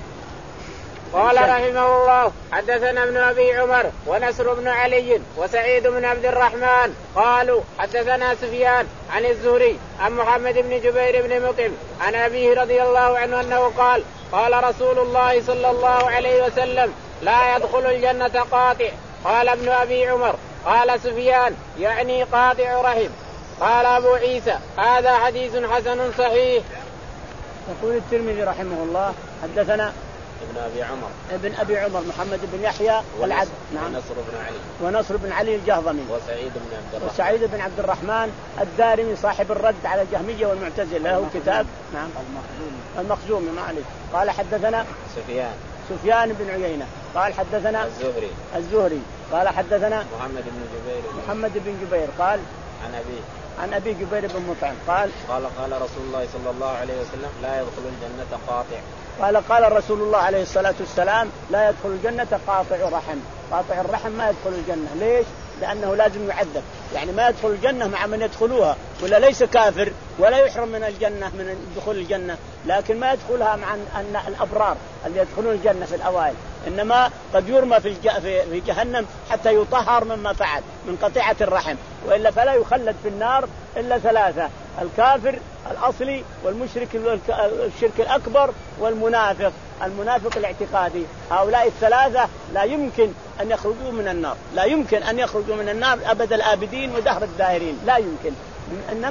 قال رحمه الله حدثنا ابن أبي عمر ونصر بن علي وسعيد بن عبد الرحمن قالوا حدثنا سفيان عن الزهري عن محمد بن جبير بن مطعم عن أبيه رضي الله عنه أنه قال قال رسول الله صلى الله عليه وسلم لا يدخل الجنة قاطع. قال ابن أبي عمر قال سفيان يعني قاطع رحم. قال أبو عيسى هذا حديث حسن صحيح. يقول الترمذي رحمه الله حدثنا ابن أبي عمر ابن أبي عمر محمد بن يحيى العد نعم ونصر بن علي ونصر بن علي الجهضمي وسعيد بن عبد الرحمن وسعيد بن عبد الرحمن الدارمي صاحب الرد على الجهمية والمعتزلة، له كتاب نعم المخزومي المخزومي ما عليه. قال حدثنا سفيان سفيان بن عيينة قال حدثنا الزهري الزهري قال حدثنا محمد بن جبير محمد بن جبير قال عن أبيه عن أبي جبير بن مطعم قال قال قال رسول الله صلى الله عليه وسلم لا يدخل الجنة قاطع. قال قال رسول الله عليه الصلاة والسلام لا يدخل الجنة قاطع رحم. قاطع الرحم ما يدخل الجنة. ليش؟ لأنه لازم يعذب، يعني ما يدخل الجنة مع من يدخلوها، ولا ليس كافر ولا يحرم من الجنة من دخول الجنة، لكن ما يدخلها مع أن الأبرار اللي يدخلون الجنة في الأوائل، إنما قد يرمى في في جهنم حتى يطهر مما فعل من قطيعة الرحم، وإلا فلا يخلد في النار إلا ثلاثة: الكافر الأصلي والمشرك الشرك الأكبر والمنافق المنافق الاعتقادي. هؤلاء الثلاثة لا يمكن أن يخرجوا من النار، لا يمكن أن يخرجوا من النار أبد الآبدين ودهر الداهرين، لا يمكن. إنما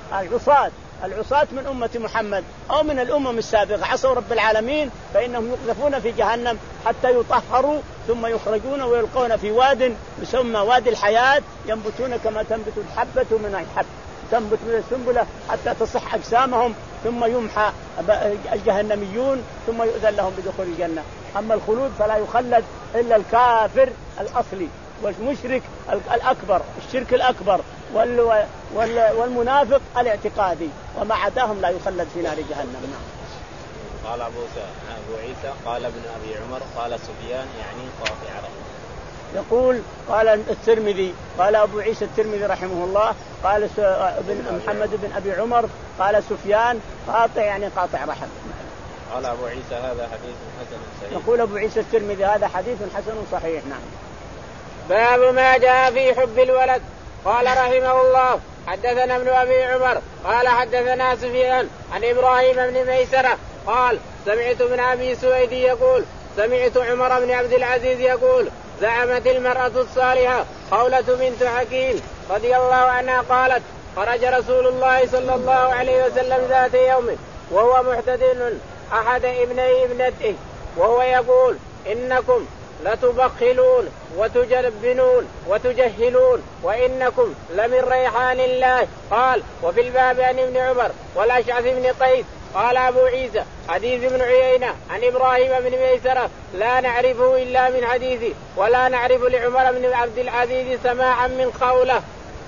العصاة العصاة من أمة محمد أو من الأمم السابقة عصوا رب العالمين فإنهم يقذفون في جهنم حتى يطهروا ثم يخرجون ويلقون في واد يسمى وادي الحياة ينبتون كما تنبت الحبة من الحب تنبت من السنبلة حتى تصح أجسامهم ثم يمحى الجهنميون ثم يؤذن لهم بدخول الجنة. أما الخلود فلا يخلد إلا الكافر الأصلي والمشرك الأكبر الشرك الأكبر والمنافق الاعتقادي وما عداهم لا يخلد في نار جهنم. قال أبو عيسى قال ابن أبي عمر قال سفيان يعني قاطع رحمه. يقول قال الترمذي قال أبو عيسى الترمذي رحمه الله قال ابن محمد بن أبي عمر قال سفيان قاطع يعني قاطع رحم. قال أبو عيسى هذا حديث حسن صحيح. يقول أبو عيسى الترمذي هذا حديث حسن صحيح. نعم. باب ما جاء في حب الولد. قال رحمه الله حدثنا ابن أبي عمر قال حدثنا سفيان عن إبراهيم بن ميسرة قال سمعت ابن أبي سويد يقول سمعت عمر بن عبد العزيز يقول زعمت المرأة الصالحة خولة بنت حكيم رضي الله عنها قالت خرج رسول الله صلى الله عليه وسلم ذات يوم وهو محتدن أحد ابني ابنته وهو يقول إنكم لتبخلون وتجبنون وتجهلون وإنكم لمن ريحان الله. قال وفي الباب عن ابن عمر والأشعث بن قيس. قال أبو عيسى حديث ابن عيينة عن إبراهيم بن ميسرة لا نعرفه إلا من حديثه ولا نعرف لعمر بن عبد العزيز سماعا من قوله.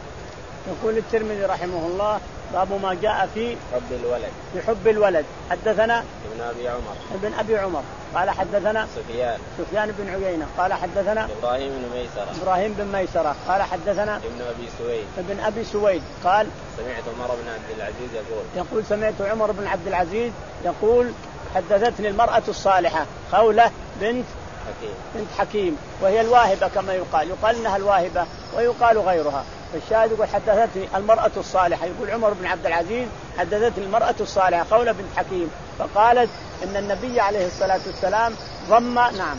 يقول الترمذي رحمه الله باب ما جاء في حب الولد في حب الولد. حدثنا ابن أبي عمر ابن أبي عمر قال حدثنا سفيان سفيان بن عيينة قال حدثنا إبراهيم بن ميسرة إبراهيم بن ميسرة قال حدثنا ابن أبي سويد ابن أبي سويد قال سمعت عمر بن عبد العزيز يقول يقول سمعت عمر بن عبد العزيز يقول حدثتني المرأة الصالحة خولة بنت حكيم بنت حكيم وهي الواهبة كما يقال يقال إنها الواهبة ويقال غيرها. فالشاهد يقول حدثتني المرأة الصالحة يقول عمر بن عبد العزيز حدثتني المرأة الصالحة خولة بنت حكيم فقالت إن النبي عليه الصلاة والسلام ضم نعم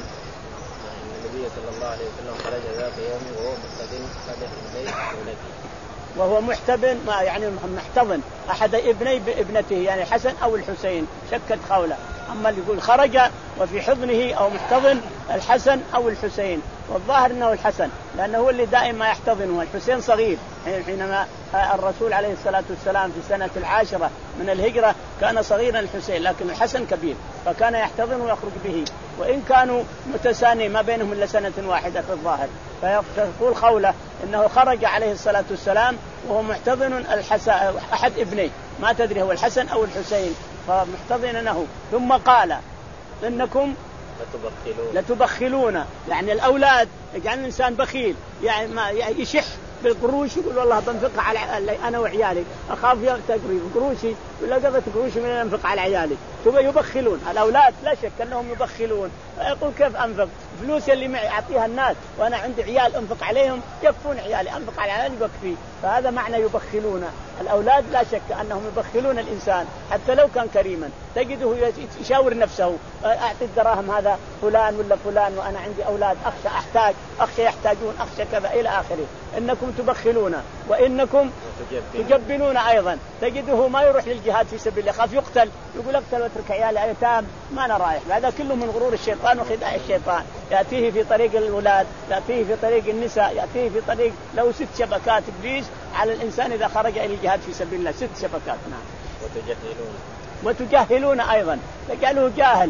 النبي صلى الله عليه وسلم خرج ذات يوم وهو محتضن أحد ابني ابنته وهو محتضن ما يعني محتضن أحد ابني بابنته يعني الحسن أو الحسين شكت خولة. أما اللي يقول خرج وفي حضنه أو محتضن الحسن أو الحسين والظاهر أنه الحسن لأنه هو اللي دائما يحتضنه. الحسين صغير حينما الرسول عليه الصلاة والسلام في السنة العاشرة من الهجرة كان صغيرا الحسين لكن الحسن كبير فكان يحتضن ويخرج به وإن كانوا متساني ما بينهم إلا سنة واحدة في الظاهر. فتقول خولة إنه خرج عليه الصلاة والسلام وهو محتضن الحسن أحد ابنيه ما تدري هو الحسن أو الحسين فمحتضنه ثم قال إنكم لتبخلون لتبخلون يعني الأولاد يجعل الإنسان بخيل يعني ما يشح بالقروش يقول والله بنفقها على أنا وعيالي أخاف تقري قروشي ولا قضت قروشي من أنفق على عيالي ثم يبخلون الأولاد لا شك أنهم يبخلون. يقول كيف أنفق فلوس اللي معي أعطيها الناس وأنا عندي عيال أنفق عليهم يكفون عيالي أنفق على عيالي بكفي. فهذا معنى يبخلون الأولاد لا شك أنهم يبخلون الإنسان حتى لو كان كريما تجده يشاور نفسه أعطي الدراهم هذا فلان ولا فلان وأنا عندي أولاد أخشى أحتاج أخشى يحتاجون أخشى كذا إلى آخره. إنكم تبخلون وإنكم تجبنون أيضا تجده ما يروح للجهاد في سبيل الله خاف يقتل يقول اقتل واترك عيالي أيتام ما أنا رايح. هذا كله من غرور الشيطان وخداع الشيطان يأتيه في طريق الأولاد يأتيه في طريق النساء يأتيه في طريق لو ست شبكات إبليس على الإنسان إذا خرج إلى الجهاد في سبيل الله ست شبكات. نعم. وتجهلون وتجهلون أيضا تجعله جاهل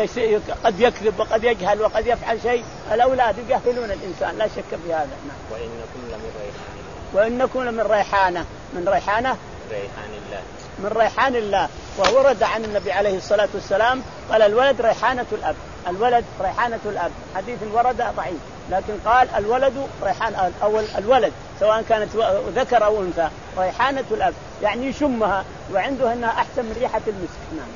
قد يكذب وقد يجهل وقد يفعل شيء. الأولاد يجهلون الإنسان لا شك في هذا. نعم. وإنكم لمن ريحان وإنكم لمن ريحانة من ريحانة ريحان الله من ريحان الله. وورد عن النبي عليه الصلاة والسلام قال الولد ريحانة الأب الولد ريحانة الأب حديث ورد ضعيف لكن قال الولد ريحان أول الولد سواء كانت ذكر أو أنثى ريحانة الأب يعني يشمها وعنده أنها أحسن من ريحة المسك. نعم.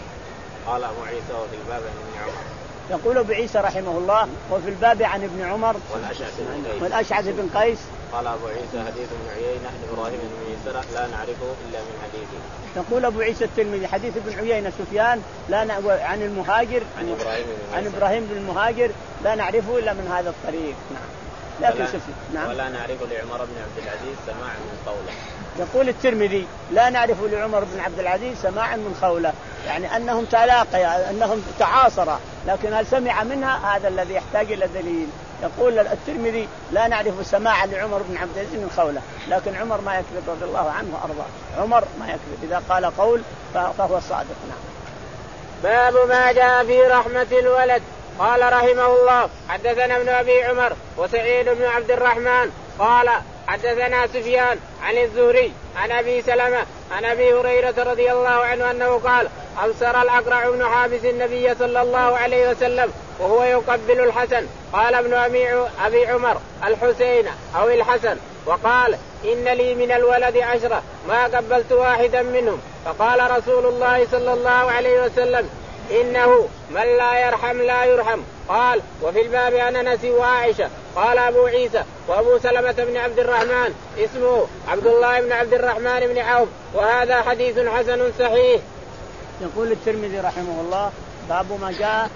قال أبو عيسى وفي الباب عن ابن عمر يقول أبو عيسى رحمه الله وفي الباب عن ابن عمر والأشعث بن قيس. قال أبو عيسى حديث ابن عيينة عن إبراهيم بن ميسرة لا نعرفه إلا من حديثه. يقول أبو عيسى الترمذي حديث ابن عيينة سفيان لا ن... عن المهاجر عن إبراهيم بن عن إبراهيم بن المهاجر لا نعرفه إلا من هذا الطريق. نعم. لكن ولا, سفي. نعم. ولا نعرف لعمر بن عبد العزيز سماع من قوله يقول الترمذي لا نعرف لعمر بن عبد العزيز سماعا من خولة، يعني أنهم تلاقيا أنهم تعاصرا، لكن هل سمع منها؟ هذا الذي يحتاج إلى دليل. يقول الترمذي لا نعرف سماعا لعمر بن عبد العزيز من خولة، لكن عمر ما يكذب رضي الله عنه وأرضاه، عمر ما يكذب إذا قال قول فهو صادق. نعم. باب ما جاء في رحمة الولد. قال رحمه الله حدثنا ابن أبي عمر وسعيد بن عبد الرحمن قال حدثنا سفيان عن الزهري عن أبي سلمة عن أبي هريرة رضي الله عنه أنه قال أبصر الأقرع بن حابس النبي صلى الله عليه وسلم وهو يقبل الحسن. قال ابن أبي عمر الحسين أو الحسن، وقال إن لي من الولد عشرة ما قبلت واحدا منهم. فقال رسول الله صلى الله عليه وسلم إنه من لا يرحم لا يرحم. قال وفي الباب عن أنس وعائشة. قال أبو عيسى وأبو سلمة بن عبد الرحمن اسمه عبد الله بن عبد الرحمن بن عوف، وهذا حديث حسن صحيح. يقول الترمذي رحمه الله باب ما جاء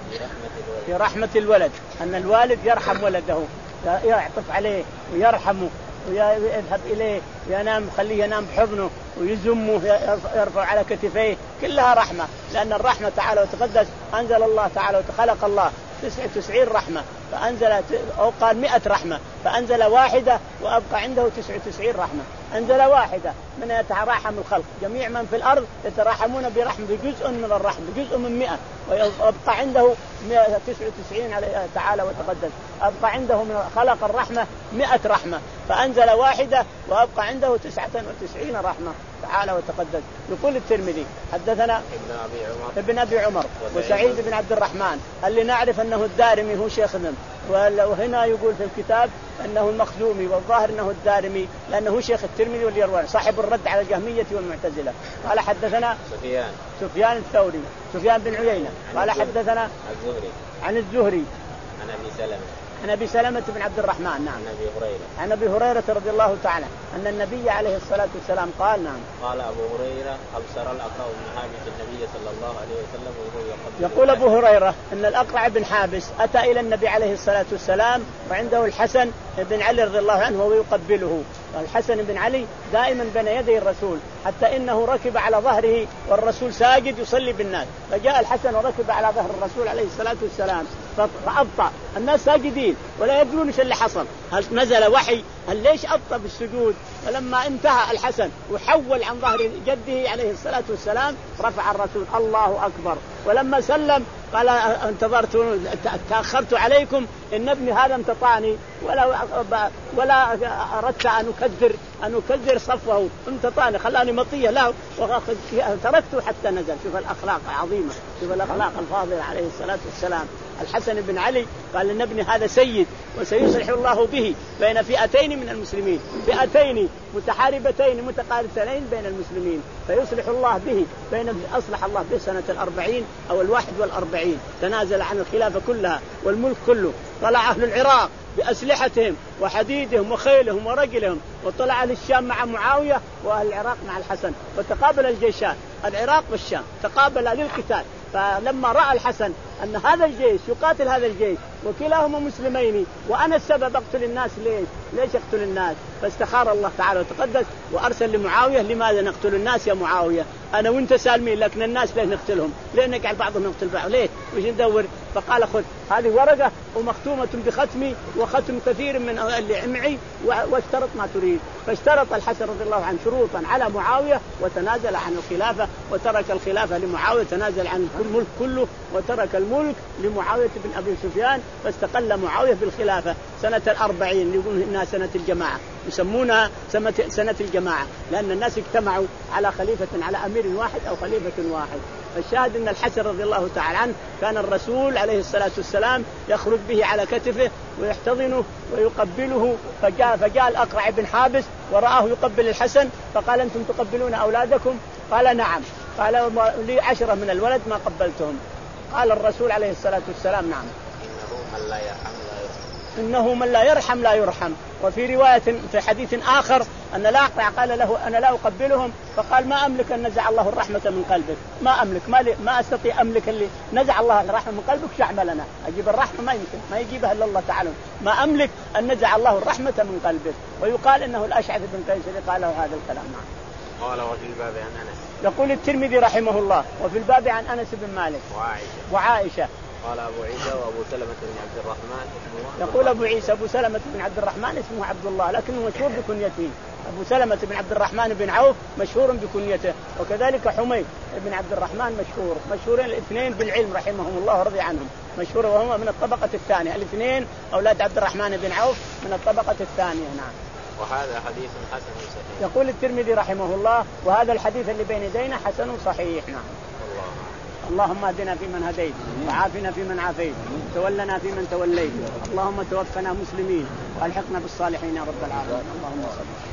في رحمة الولد، أن الوالد يرحم ولده، يعطف عليه ويرحمه ويذهب إليه ينام، خليه ينام بحضنه ويزمه يرفع على كتفيه، كلها رحمة. لأن الرحمة تعالى وتقدس أنزل الله تعالى وتخلق الله تسعة وتسعين رحمة، فأنزل أو قال مئة رحمة، فأنزل واحدة وأبقى عنده تسعة وتسعين رحمة. أنزل واحدة من يتراحم الخلق، جميع من في الأرض يتراحمون برحمة بجزء من الرحمة، بجزء من مئة، ويبقى عنده تسعة وتسعين عليه تعالى وتقدس، أبقى عنده من خلق الرحمة مئة رحمة، فأنزل واحدة وأبقى عنده تسعة وتسعين رحمة تعالى وتقدس. يقول الترمذي حدثنا ابن أبي عمر, ابن أبي عمر وسعيد بن عبد الرحمن اللي نعرف أنه الدارمي هو شيخنا، وهنا يقول في الكتاب أنه المخزومي، والظاهر أنه الدارمي لأنه شيخ الترمذي واللي يروي صاحب الرد على الجهمية والمعتزلة. قال حدثنا سفيان سفيان الثوري سفيان بن عيينة قال حدثنا الزهري عن الزهري عن أبي سلمة عن أبي سلمة بن عبد الرحمن نعم عن أبي هريرة عن أبي هريرة رضي الله تعالى أن النبي عليه الصلاة والسلام قال نعم قال أبو هريرة أبصر الأقرع بن حابس النبي صلى الله عليه وسلم وهو يقبل. يقول أبو هريرة أن الأقرع بن حابس أتى إلى النبي عليه الصلاة والسلام وعنده الحسن بن علي رضي الله عنه وهو يقبله. الحسن بن علي دائما بين يدي الرسول، حتى إنه ركب على ظهره والرسول ساجد يصلي بالناس، فجاء الحسن وركب على ظهر الرسول عليه الصلاة والسلام فأبطأ، الناس ساجدين ولا يدرون ايش اللي حصل، هل نزل وحي، هل ليش أبطأ بالسجود؟ فلما انتهى الحسن وحول عن ظهر جده عليه الصلاة والسلام رفع الرسول الله أكبر، ولما سلم قال انتظرت تأخرت عليكم إن ابني هذا امتطاني ولا ولا أردت أن أكدر أن أكدر صفه، امتطاني خلاني مطية له وتركته حتى نزل. شوف الأخلاق عظيمة، شوف الأخلاق الفاضلة عليه الصلاة والسلام. الحسن بن علي قال إن ابني هذا سيد وسيصلح الله به بين فئتين من المسلمين، فئتين متحاربتين متقاتلين بين المسلمين، فيصلح الله به بين أصلح الله به سنة الأربعين أو الواحد والأربعين، تنازل عن الخلافة كلها والملك كله، طلع أهل العراق بأسلحتهم وحديدهم وخيلهم ورجلهم، وطلع أهل الشام مع معاوية وأهل العراق مع الحسن، وتقابل الجيشان العراق والشام تقابل للقتال. فلما رأى الحسن أن هذا الجيش يقاتل هذا الجيش وكلاهما مسلمين وأنا السبب أقتل الناس، ليش ليش أقتل الناس؟ فاستخار الله تعالى وتقدس وأرسل لمعاوية لماذا نقتل الناس يا معاوية؟ أنا وأنت سالمين لكن الناس ليه نقتلهم؟ ليه نجعل بعضهم يقتل بعض؟ ليه؟ وش ندور؟ فقال خذ هذه ورقة ومختومة بختمي وختم كثير من اللي معي واشترط ما تريد. فاشترط الحسن رضي الله عنه شروطا على معاوية وتنازل عن الخلافة وترك الخلافة لمعاوية، تنازل عن الملك كله وترك الملك لمعاوية بن أبي سفيان، فاستقل معاوية بالخلافة سنة الأربعين، يقولون إنها سنة الجماعة، يسمونها سنة الجماعة لأن الناس اجتمعوا على خليفة على أمير واحد أو خليفة واحد. فالشاهد أن الحسن رضي الله تعالى عنه كان الرسول عليه الصلاة والسلام يخرج به على كتفه ويحتضنه ويقبله، فجاء, فجاء الأقرع بن حابس ورآه يقبل الحسن فقال أنتم تقبلون أولادكم؟ قال نعم. قال لي عشرة من الولد ما قبلتهم. قال الرسول عليه الصلاة والسلام نعم إنه من لا يرحم لا يرحم إنه من لا يرحم لا يرحم وفي رواية في حديث آخر أن الأقرع قال له أنا لا أقبلهم، فقال ما أملك أن نزع الله الرحمة من قلبك، ما أملك ما, ما أستطيع أملك اللي نزع الله الرحمة من قلبك شو أعمل أنا؟ أجيب الرحمة ما يمكن، ما يجيبها إلا الله تعالى، ما أملك أن نزع الله الرحمة من قلبك. ويقال إنه الأشعث بن قيس اللي قاله هذا الكلام. قال وفي الباب عن أنس. يقول الترمذي رحمه الله وفي الباب عن أنس بن مالك وعائشة. وعائشة. قال أبو عيسى وأبو سلمة بن عبد الرحمن اسمه. يقول أبو عيسى أبو سلمة بن عبد الرحمن اسمه عبد الله لكنه مشهور بكنيته. أبو سلمة بن عبد الرحمن بن عوف مشهور بكنيته، وكذلك حميد بن عبد الرحمن مشهور، مشهورين الاثنين بالعلم رحمهم الله ورضي عنهم، مشهور وهم من الطبقة الثانية، الاثنين أولاد عبد الرحمن بن عوف من الطبقة الثانية. نعم. وهذا حديث حسن صحيح. يقول الترمذي رحمه الله وهذا الحديث اللي بين يدينا حسن صحيح. نعم. اللهم اهدنا فيمن هديت وعافنا فيمن عافيت تولنا فيمن توليت، اللهم توفنا مسلمين والحقنا بالصالحين يا رب العالمين. اللهم صل